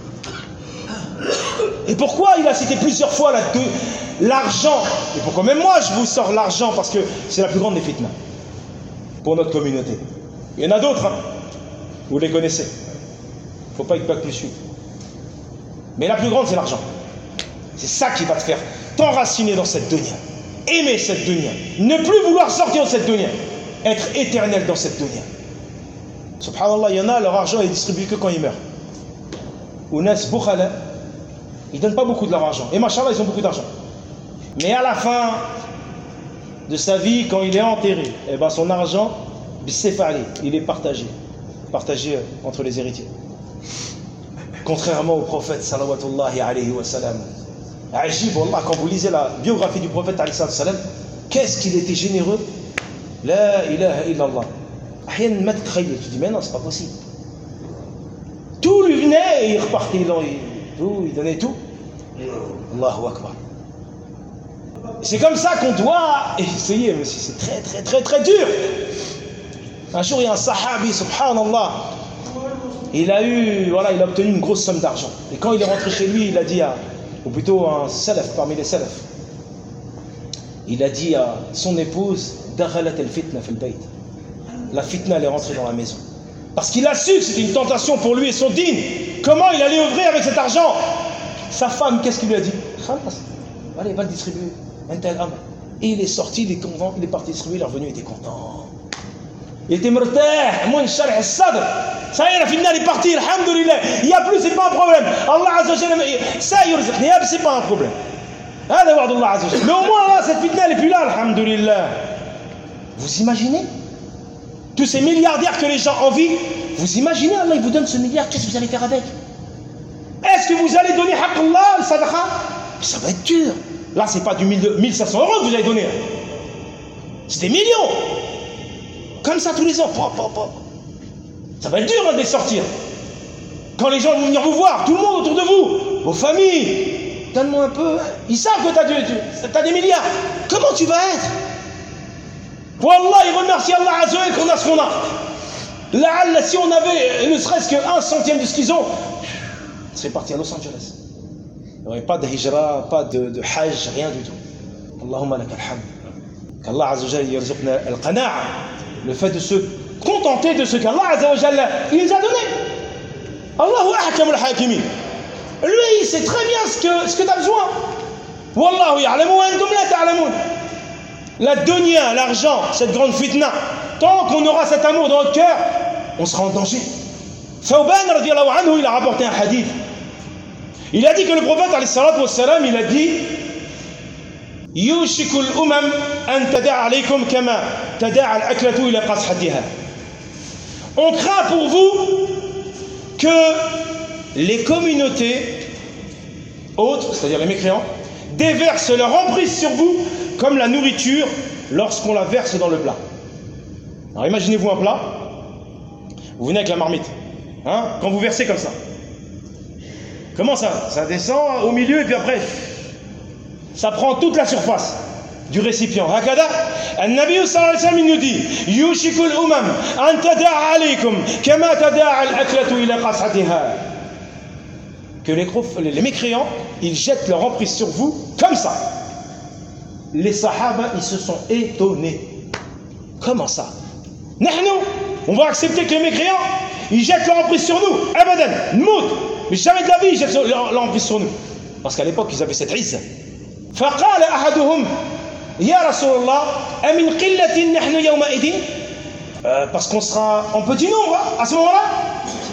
Et pourquoi il a cité plusieurs fois l'argent? Et pourquoi même moi je vous sors l'argent? Parce que c'est la plus grande des fitnas pour notre communauté. Il y en a d'autres, hein. Vous les connaissez. Il ne faut pas être bac plus suite. Mais la plus grande, c'est l'argent. C'est ça qui va te faire t'enraciner dans cette dunya. Aimer cette dunya. Ne plus vouloir sortir de cette dunya. Être éternel dans cette dunya. Subhanallah, il y en a, leur argent est distribué que quand ils meurent. Ounas Boukhala, ils ne donnent pas beaucoup de leur argent. Et machallah, ils ont beaucoup d'argent. Mais à la fin de sa vie, quand il est enterré, eh ben son argent, il est partagé. Partagé entre les héritiers. Contrairement au prophète, salawatullahi alayhi wa sallam. Ajib, wallah, quand vous lisez la biographie du prophète, alayhi sallam, qu'est-ce qu'il était généreux. La ilaha illallah. Tu dis, mais non, c'est pas possible. Tout lui venait et il repartait. Tout, il donnait tout. Allahu Akbar. C'est comme ça qu'on doit essayer, mais c'est très très très très dur. Un jour, il y a un sahabi, subhanallah, il a eu, voilà, il a obtenu une grosse somme d'argent. Et quand il est rentré chez lui, il a dit à, ou plutôt un salaf parmi les salafs, il a dit à son épouse, dakhalat al-fitna fil bayt. La fitna, elle est rentrée dans la maison. Parce qu'il a su que c'était une tentation pour lui et son dîne. Comment il allait œuvrer avec cet argent? Sa femme, qu'est-ce qu'il lui a dit? Khalas, allez, va le distribuer. Et il est sorti, il est content, il est parti distribuer, il est revenu, il était content. Il était مرتاح, moins sharh al-sadr. Ça y est, la finale est partie, alhamdoulilah. Il n'y a plus, c'est pas un problème. Allah Azza wa Jalla, ça yurziqni, c'est pas un problème. هذا وعد الله عز وجل. Mais au moins là, cette fitna, elle n'est plus là, alhamdoulilah. Vous imaginez? Tous ces milliardaires que les gens envient, vous imaginez, Allah il vous donne ce milliard, qu'est-ce que vous allez faire avec? Est-ce que vous allez donner haqq Allah, le sadaqa? Ça va être dur. Là, c'est pas du mille cinq cents euros que vous allez donner. C'est des millions. Comme ça tous les ans. Pop, pop, pop. Ça va être dur hein, de les sortir. Quand les gens vont venir vous voir, tout le monde autour de vous, vos familles, donne-moi un peu. Ils savent que tu as, as des milliards. Comment tu vas être? Wallah, ils remercient Allah Azza wa Jalla qu'on a ce qu'on a. Là, si on avait ne serait-ce qu'un centième de ce qu'ils ont, on serait parti à Los Angeles. Il n'y aurait pas de hijra, pas de, de hajj, rien du tout. Allahumma lak alhamd. Qu'Allah Azza wa Jalla yarzuqna al-qana'a. Le fait de se contenter de ce qu'Allah Azza wa Jalla il nous a donné. Allahu ahkam al-hakimin. Lui, il sait très bien ce que, ce que tu as besoin. Wallahu ya'lamu wa antum la ta'lamun. La dunya, l'argent, cette grande fitna, tant qu'on aura cet amour dans notre cœur, on sera en danger. Thawban radiyallahu anhu, il a rapporté un hadith. Il a dit que le prophète alayhi salatu wassalam, il a dit Yushikul umam an tada'a alaykum kama tada'a al-aklatu ila qashatiha. On craint pour vous que les communautés autres, c'est-à-dire les mécréants, déversent leur emprise sur vous comme la nourriture lorsqu'on la verse dans le plat. Alors imaginez-vous un plat, vous venez avec la marmite, hein, quand vous versez comme ça. Comment ça? Ça descend au milieu et puis après, ça prend toute la surface du récipient. Hakada, An-Nabi sallallahu alayhi wa sallam nous dit Yushikul umam an tada'a alaykum kama tada'a al-aklatu ila qas'atiha. Que les, les mécréants, ils jettent leur emprise sur vous comme ça. Les sahaba, ils se sont étonnés. Comment ça? Nahnu, on va accepter que les mécréants, ils jettent leur emprise sur nous. Abadan, nmout. Mais jamais de la vie, ils jettent leur emprise sur nous. Parce qu'à l'époque, ils avaient cette izza. فقال أحدهم يا رسول الله أمن قلة نحن يومئذ. Parce qu'on sera en petit nombre à ce moment-là.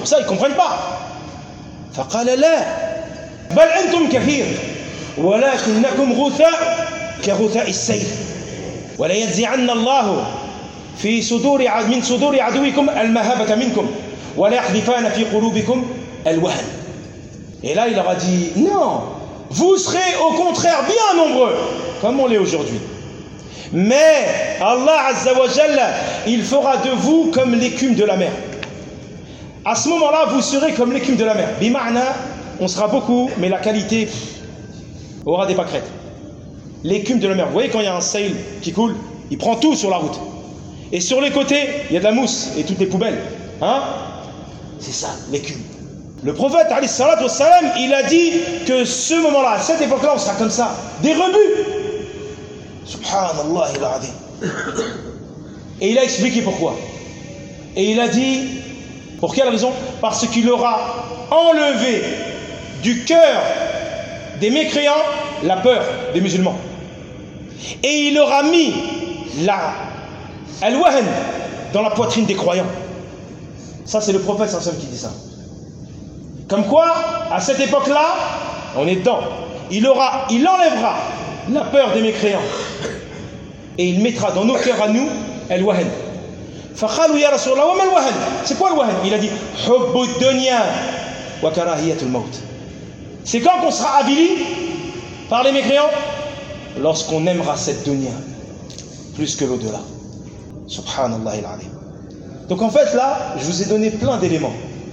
pour ça ils ne comprennent pas. فقال لا بل أنتم كثير ولكنكم غثاء كغثاء السيل ولا ينزعن الله في صدور من صدور عدوكم المهابة منكم ولا يحذفان في قلوبكم الوهن. Et là il leur a dit non, vous serez au contraire bien nombreux comme on l'est aujourd'hui, mais Allah Azza wa Jalla il fera de vous comme l'écume de la mer. À ce moment-là vous serez comme l'écume de la mer. Bima'na, on sera beaucoup mais la qualité pff, aura des pâquerettes. L'écume de la mer, vous voyez quand il y a un sail qui coule, il prend tout sur la route. Et sur les côtés, il y a de la mousse et toutes les poubelles. Hein? C'est ça, l'écume. Le prophète, alayhi salatu wassalam, il a dit que ce moment-là, à cette époque-là, on sera comme ça. Des rebuts. Subhanallah il-azim. Et il a expliqué pourquoi. Et il a dit, pour quelle raison? Parce qu'il aura enlevé du cœur des mécréants la peur des musulmans. Et il aura mis la al-wahan dans la poitrine des croyants. Ça c'est le prophète sallallahu alayhi wa sallam qui dit ça. Comme quoi, à cette époque-là, on est dedans. Il aura, il enlèvera la peur des mécréants et il mettra dans nos cœurs à nous al-wahan. فقالوا يا رسول الله وما الوهن؟ C'est quoi le wahan? Il a dit حب الدنيا وكراهية الموت. C'est quand qu'on sera avili par les mécréants? Lorsqu'on aimera cette dunya plus que l'au-delà. Subhanallah al-azim. Donc en fait là, je vous ai donné plein d'éléments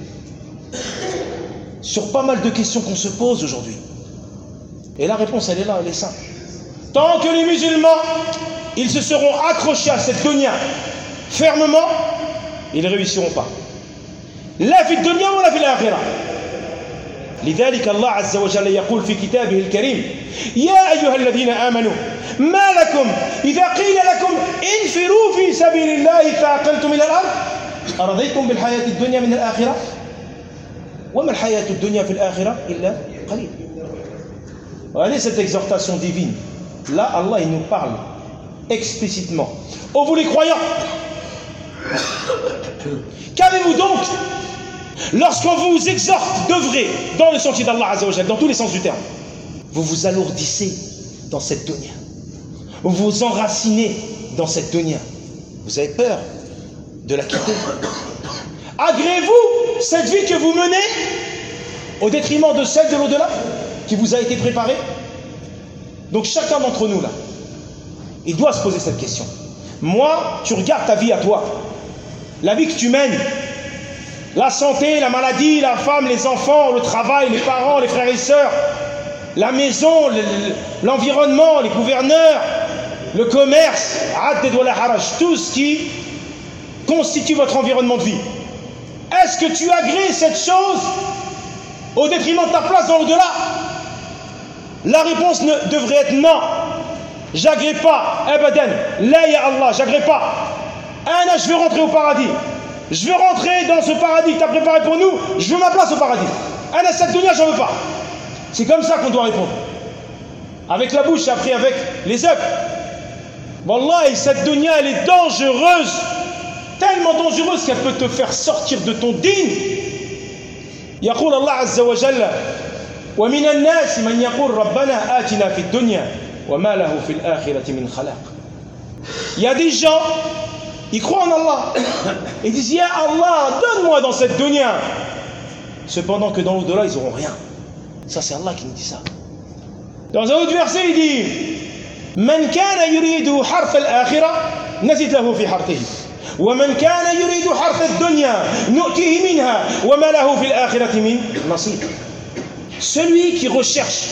sur pas mal de questions qu'on se pose aujourd'hui. Et la réponse elle est là, elle est simple. Tant que les musulmans, ils se seront accrochés à cette dunya fermement, ils ne réussiront pas. La fi dunya ou la fi l'akhirah. لذلك الله عز وجل يقول في كتابه الكريم يا أيها الذين آمنوا ما لكم إذا قيل لكم انفروا في سبيل الله ثاقلتم إلى الأرض أرضيتم بالحياة الدنيا من الآخرة وما الحياة الدنيا في الآخرة إلا قليل. Regardez cette exhortation divine. Là, Allah il nous parle explicitement. Oh vous les croyants, qu'avez-vous donc lorsqu'on vous exhorte d'œuvrer dans le sentier d'Allah Azza wa Jalla, dans tous les sens du terme? Vous vous alourdissez dans cette dunya, vous vous enracinez dans cette dunya, vous avez peur de la quitter. Agréez-vous cette vie que vous menez au détriment de celle de l'au-delà qui vous a été préparée? Donc chacun d'entre nous là, il doit se poser cette question. Moi, tu regardes ta vie à toi, la vie que tu mènes, la santé, la maladie, la femme, les enfants, le travail, les parents, les frères et sœurs, la maison, l'environnement, les gouverneurs, le commerce, tout ce qui constitue votre environnement de vie. Est-ce que tu agrées cette chose au détriment de ta place dans l'au-delà? La réponse ne, devrait être non. J'agrée pas. Abadan. La ya Allah, j'agrée pas. Anna, je veux rentrer au paradis. Je veux rentrer dans ce paradis que tu as préparé pour nous. Je veux ma place au paradis. Anna, cette dunya, j'en veux pas. C'est comme ça qu'on doit répondre. Avec la bouche, après avec les œufs. Wallahi, cette dunya, elle est dangereuse. Tellement dangereuse qu'elle peut te faire sortir de ton dîn. يقول الله عز وجل ومن الناس من يقول ربنا آتنا في الدنيا وما له في الآخرة من خلاق. Il y a des gens, ils croient en Allah. Ils disent Ya Allah, donne-moi dans cette dunya. Cependant que dans l'au-delà, ils n'auront rien. Ça, c'est Allah qui nous dit ça. Dans un autre verset, il dit من كان يريد حرث الآخرة نزد له في حرثه ومن كان يريد حرث الدنيا نؤتيه منها وما له في الآخرة من نصيب. Celui qui recherche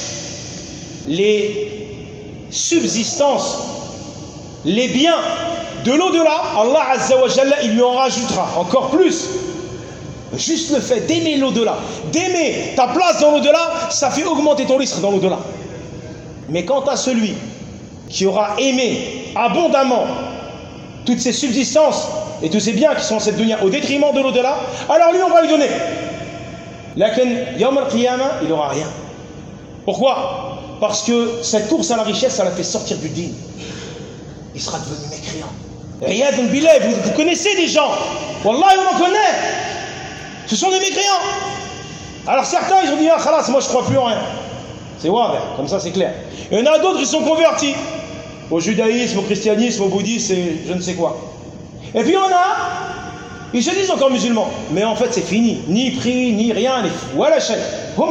les subsistances, les biens de l'au-delà, Allah Azza wa Jalla, il lui en rajoutera encore plus. Juste le fait d'aimer l'au-delà, d'aimer ta place dans l'au-delà, ça fait augmenter ton risque dans l'au-delà. Mais quant à celui qui aura aimé abondamment toutes ces subsistances et tous ces biens qui sont en cette dunya au détriment de l'au-delà, alors lui on va lui donner. Lakin yawm al-qiyamah, il n'aura rien. Pourquoi? Parce que cette course à la richesse, ça l'a fait sortir du dîn. Il sera devenu mécréant. Riyadun billah, vous, vous connaissez des gens, Wallahi on en connaît. Ce sont des mécréants. Alors certains, ils ont dit, ah, khalas, moi je crois plus en rien. C'est wadah, comme ça c'est clair. Et il y en a d'autres qui sont convertis au judaïsme, au christianisme, au bouddhisme et je ne sais quoi. Et puis il y en a, ils se disent encore musulmans, mais en fait c'est fini, ni prix, ni rien, voilà shay.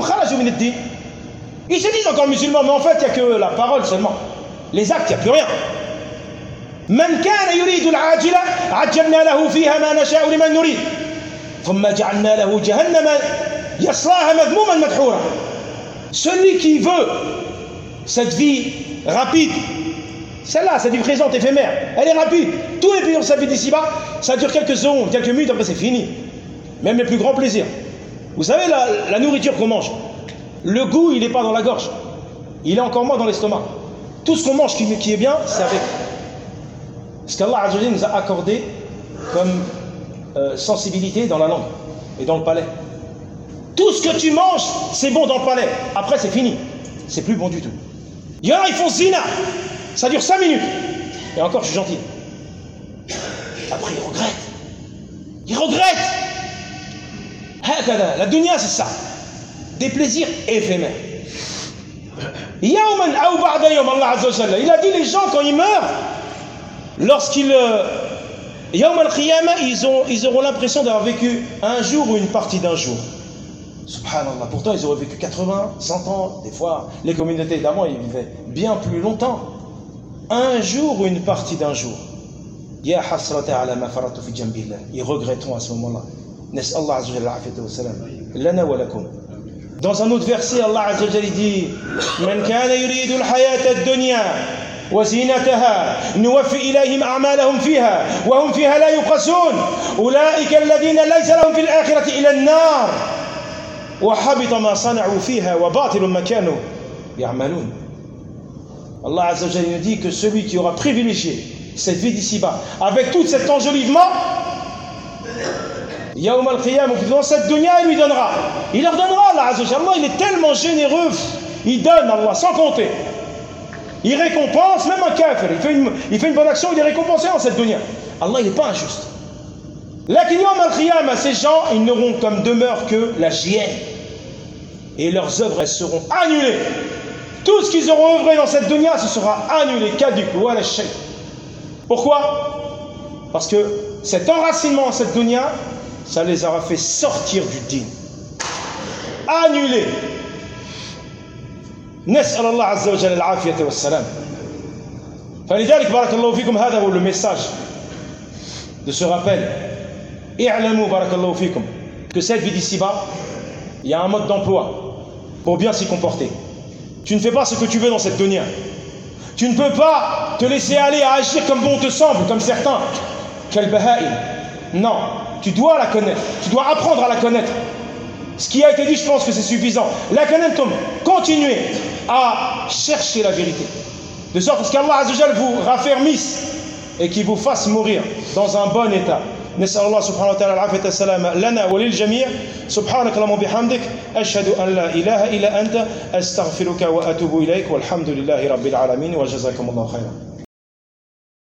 Ils se disent encore musulmans, mais en fait il n'y a que la parole seulement. Les actes, il n'y a plus rien. من كان يريد العاجلة عجلنا له فيها ما نشاء لمن نريد ثم جعلنا له جهنم يصلاها مذموما مدحورا. Celui qui veut cette vie rapide, celle-là, cette vie présente, éphémère, elle est rapide. Tout est payé dans sa vie d'ici-bas, ça dure quelques secondes, quelques minutes, après c'est fini. Même les plus grands plaisirs. Vous savez, la, la nourriture qu'on mange, le goût, il n'est pas dans la gorge, il est encore moins dans l'estomac. Tout ce qu'on mange qui, qui est bien, c'est avec ce qu'Allah Azza wa Jalla nous a accordé comme euh, sensibilité dans la langue et dans le palais. Tout ce que tu manges, c'est bon dans le palais. Après, c'est fini. C'est plus bon du tout. Il y en a, ils font zina. Ça dure cinq minutes. Et encore, je suis gentil. Après, ils regrettent. Ils regrettent. La dunya, c'est ça. Des plaisirs éphémères. Yawman aw ba'da yawm, Allah Azza wa Jalla. Il a dit, les gens, quand ils meurent, lorsqu'ils... Yawm al-Qiyamah, ils, ont, ils auront l'impression d'avoir vécu un jour ou une partie d'un jour. Subhanallah, pourtant ils auraient vécu quatre-vingts, cent ans, des fois les communautés d'avant ils vivaient bien plus longtemps. Un jour ou une partie d'un jour. Ya hasrata ala ma faratu fi jambillah. Ils regretteront à ce moment-là. Nas'Allah azza wa jalla al-afiyata wa salam. Lana wa lakum. Dans un autre verset, Allah azza wa jalla dit Man kana yuridu al-hayata ad-dunya wa zinataha nuwaffi ilayhim a'malahum fiha wa hum fiha la yuqasun. Ulaika alladhina laysa lahum fil akhirati illa an-nar. وحبط ما صنعوا فيها وباطل ما كانوا يعملون. Allah Azza wa Jalla nous dit que celui qui aura privilégié cette vie d'ici-bas avec tout cet enjolivement, Yawm al-Qiyamah, dans cette dunya, il lui donnera. Il leur donnera, Allah Azza wa Jalla. Allah, il est tellement généreux, il donne, Allah, sans compter. Il récompense, même un kafir, il fait une, il fait une bonne action, il est récompensé dans cette dunya. Allah, il n'est pas injuste. Lakin Yawm al-Qiyamah, ces gens, ils n'auront comme demeure que la géhenne. Et leurs œuvres, elles seront annulées. Tout ce qu'ils auront œuvré dans cette dunya, ce sera annulé, caduc, ou à la shay. Pourquoi? Parce que cet enracinement dans cette dunya, ça les aura fait sortir du din. Annulé. نسأل الله عز وجل العافية والسلام. فلذلك بارك الله فيكم, هذا هو le message de ce rappel. I'lamu barakallahu fikum, que cette vie d'ici-bas, il y a un mode d'emploi pour bien s'y comporter. Tu ne fais pas ce que tu veux dans cette dunya. Tu ne peux pas te laisser aller à agir comme bon te semble, comme certains. Quel baha'im. Non, tu dois la connaître. Tu dois apprendre à la connaître. Ce qui a été dit, je pense que c'est suffisant. La connaîtum, continuez à chercher la vérité. De sorte à ce qu'Allah Azza wa Jalla vous raffermisse et qu'il vous fasse mourir dans un bon état. نسأل الله سبحانه وتعالى العافية والسلامة لنا وللجميع. سبحانك اللهم وبحمدك أشهد أن لا إله إلا أنت أستغفرك وأتوب إليك والحمد لله رب العالمين وجزاكم الله خيرا.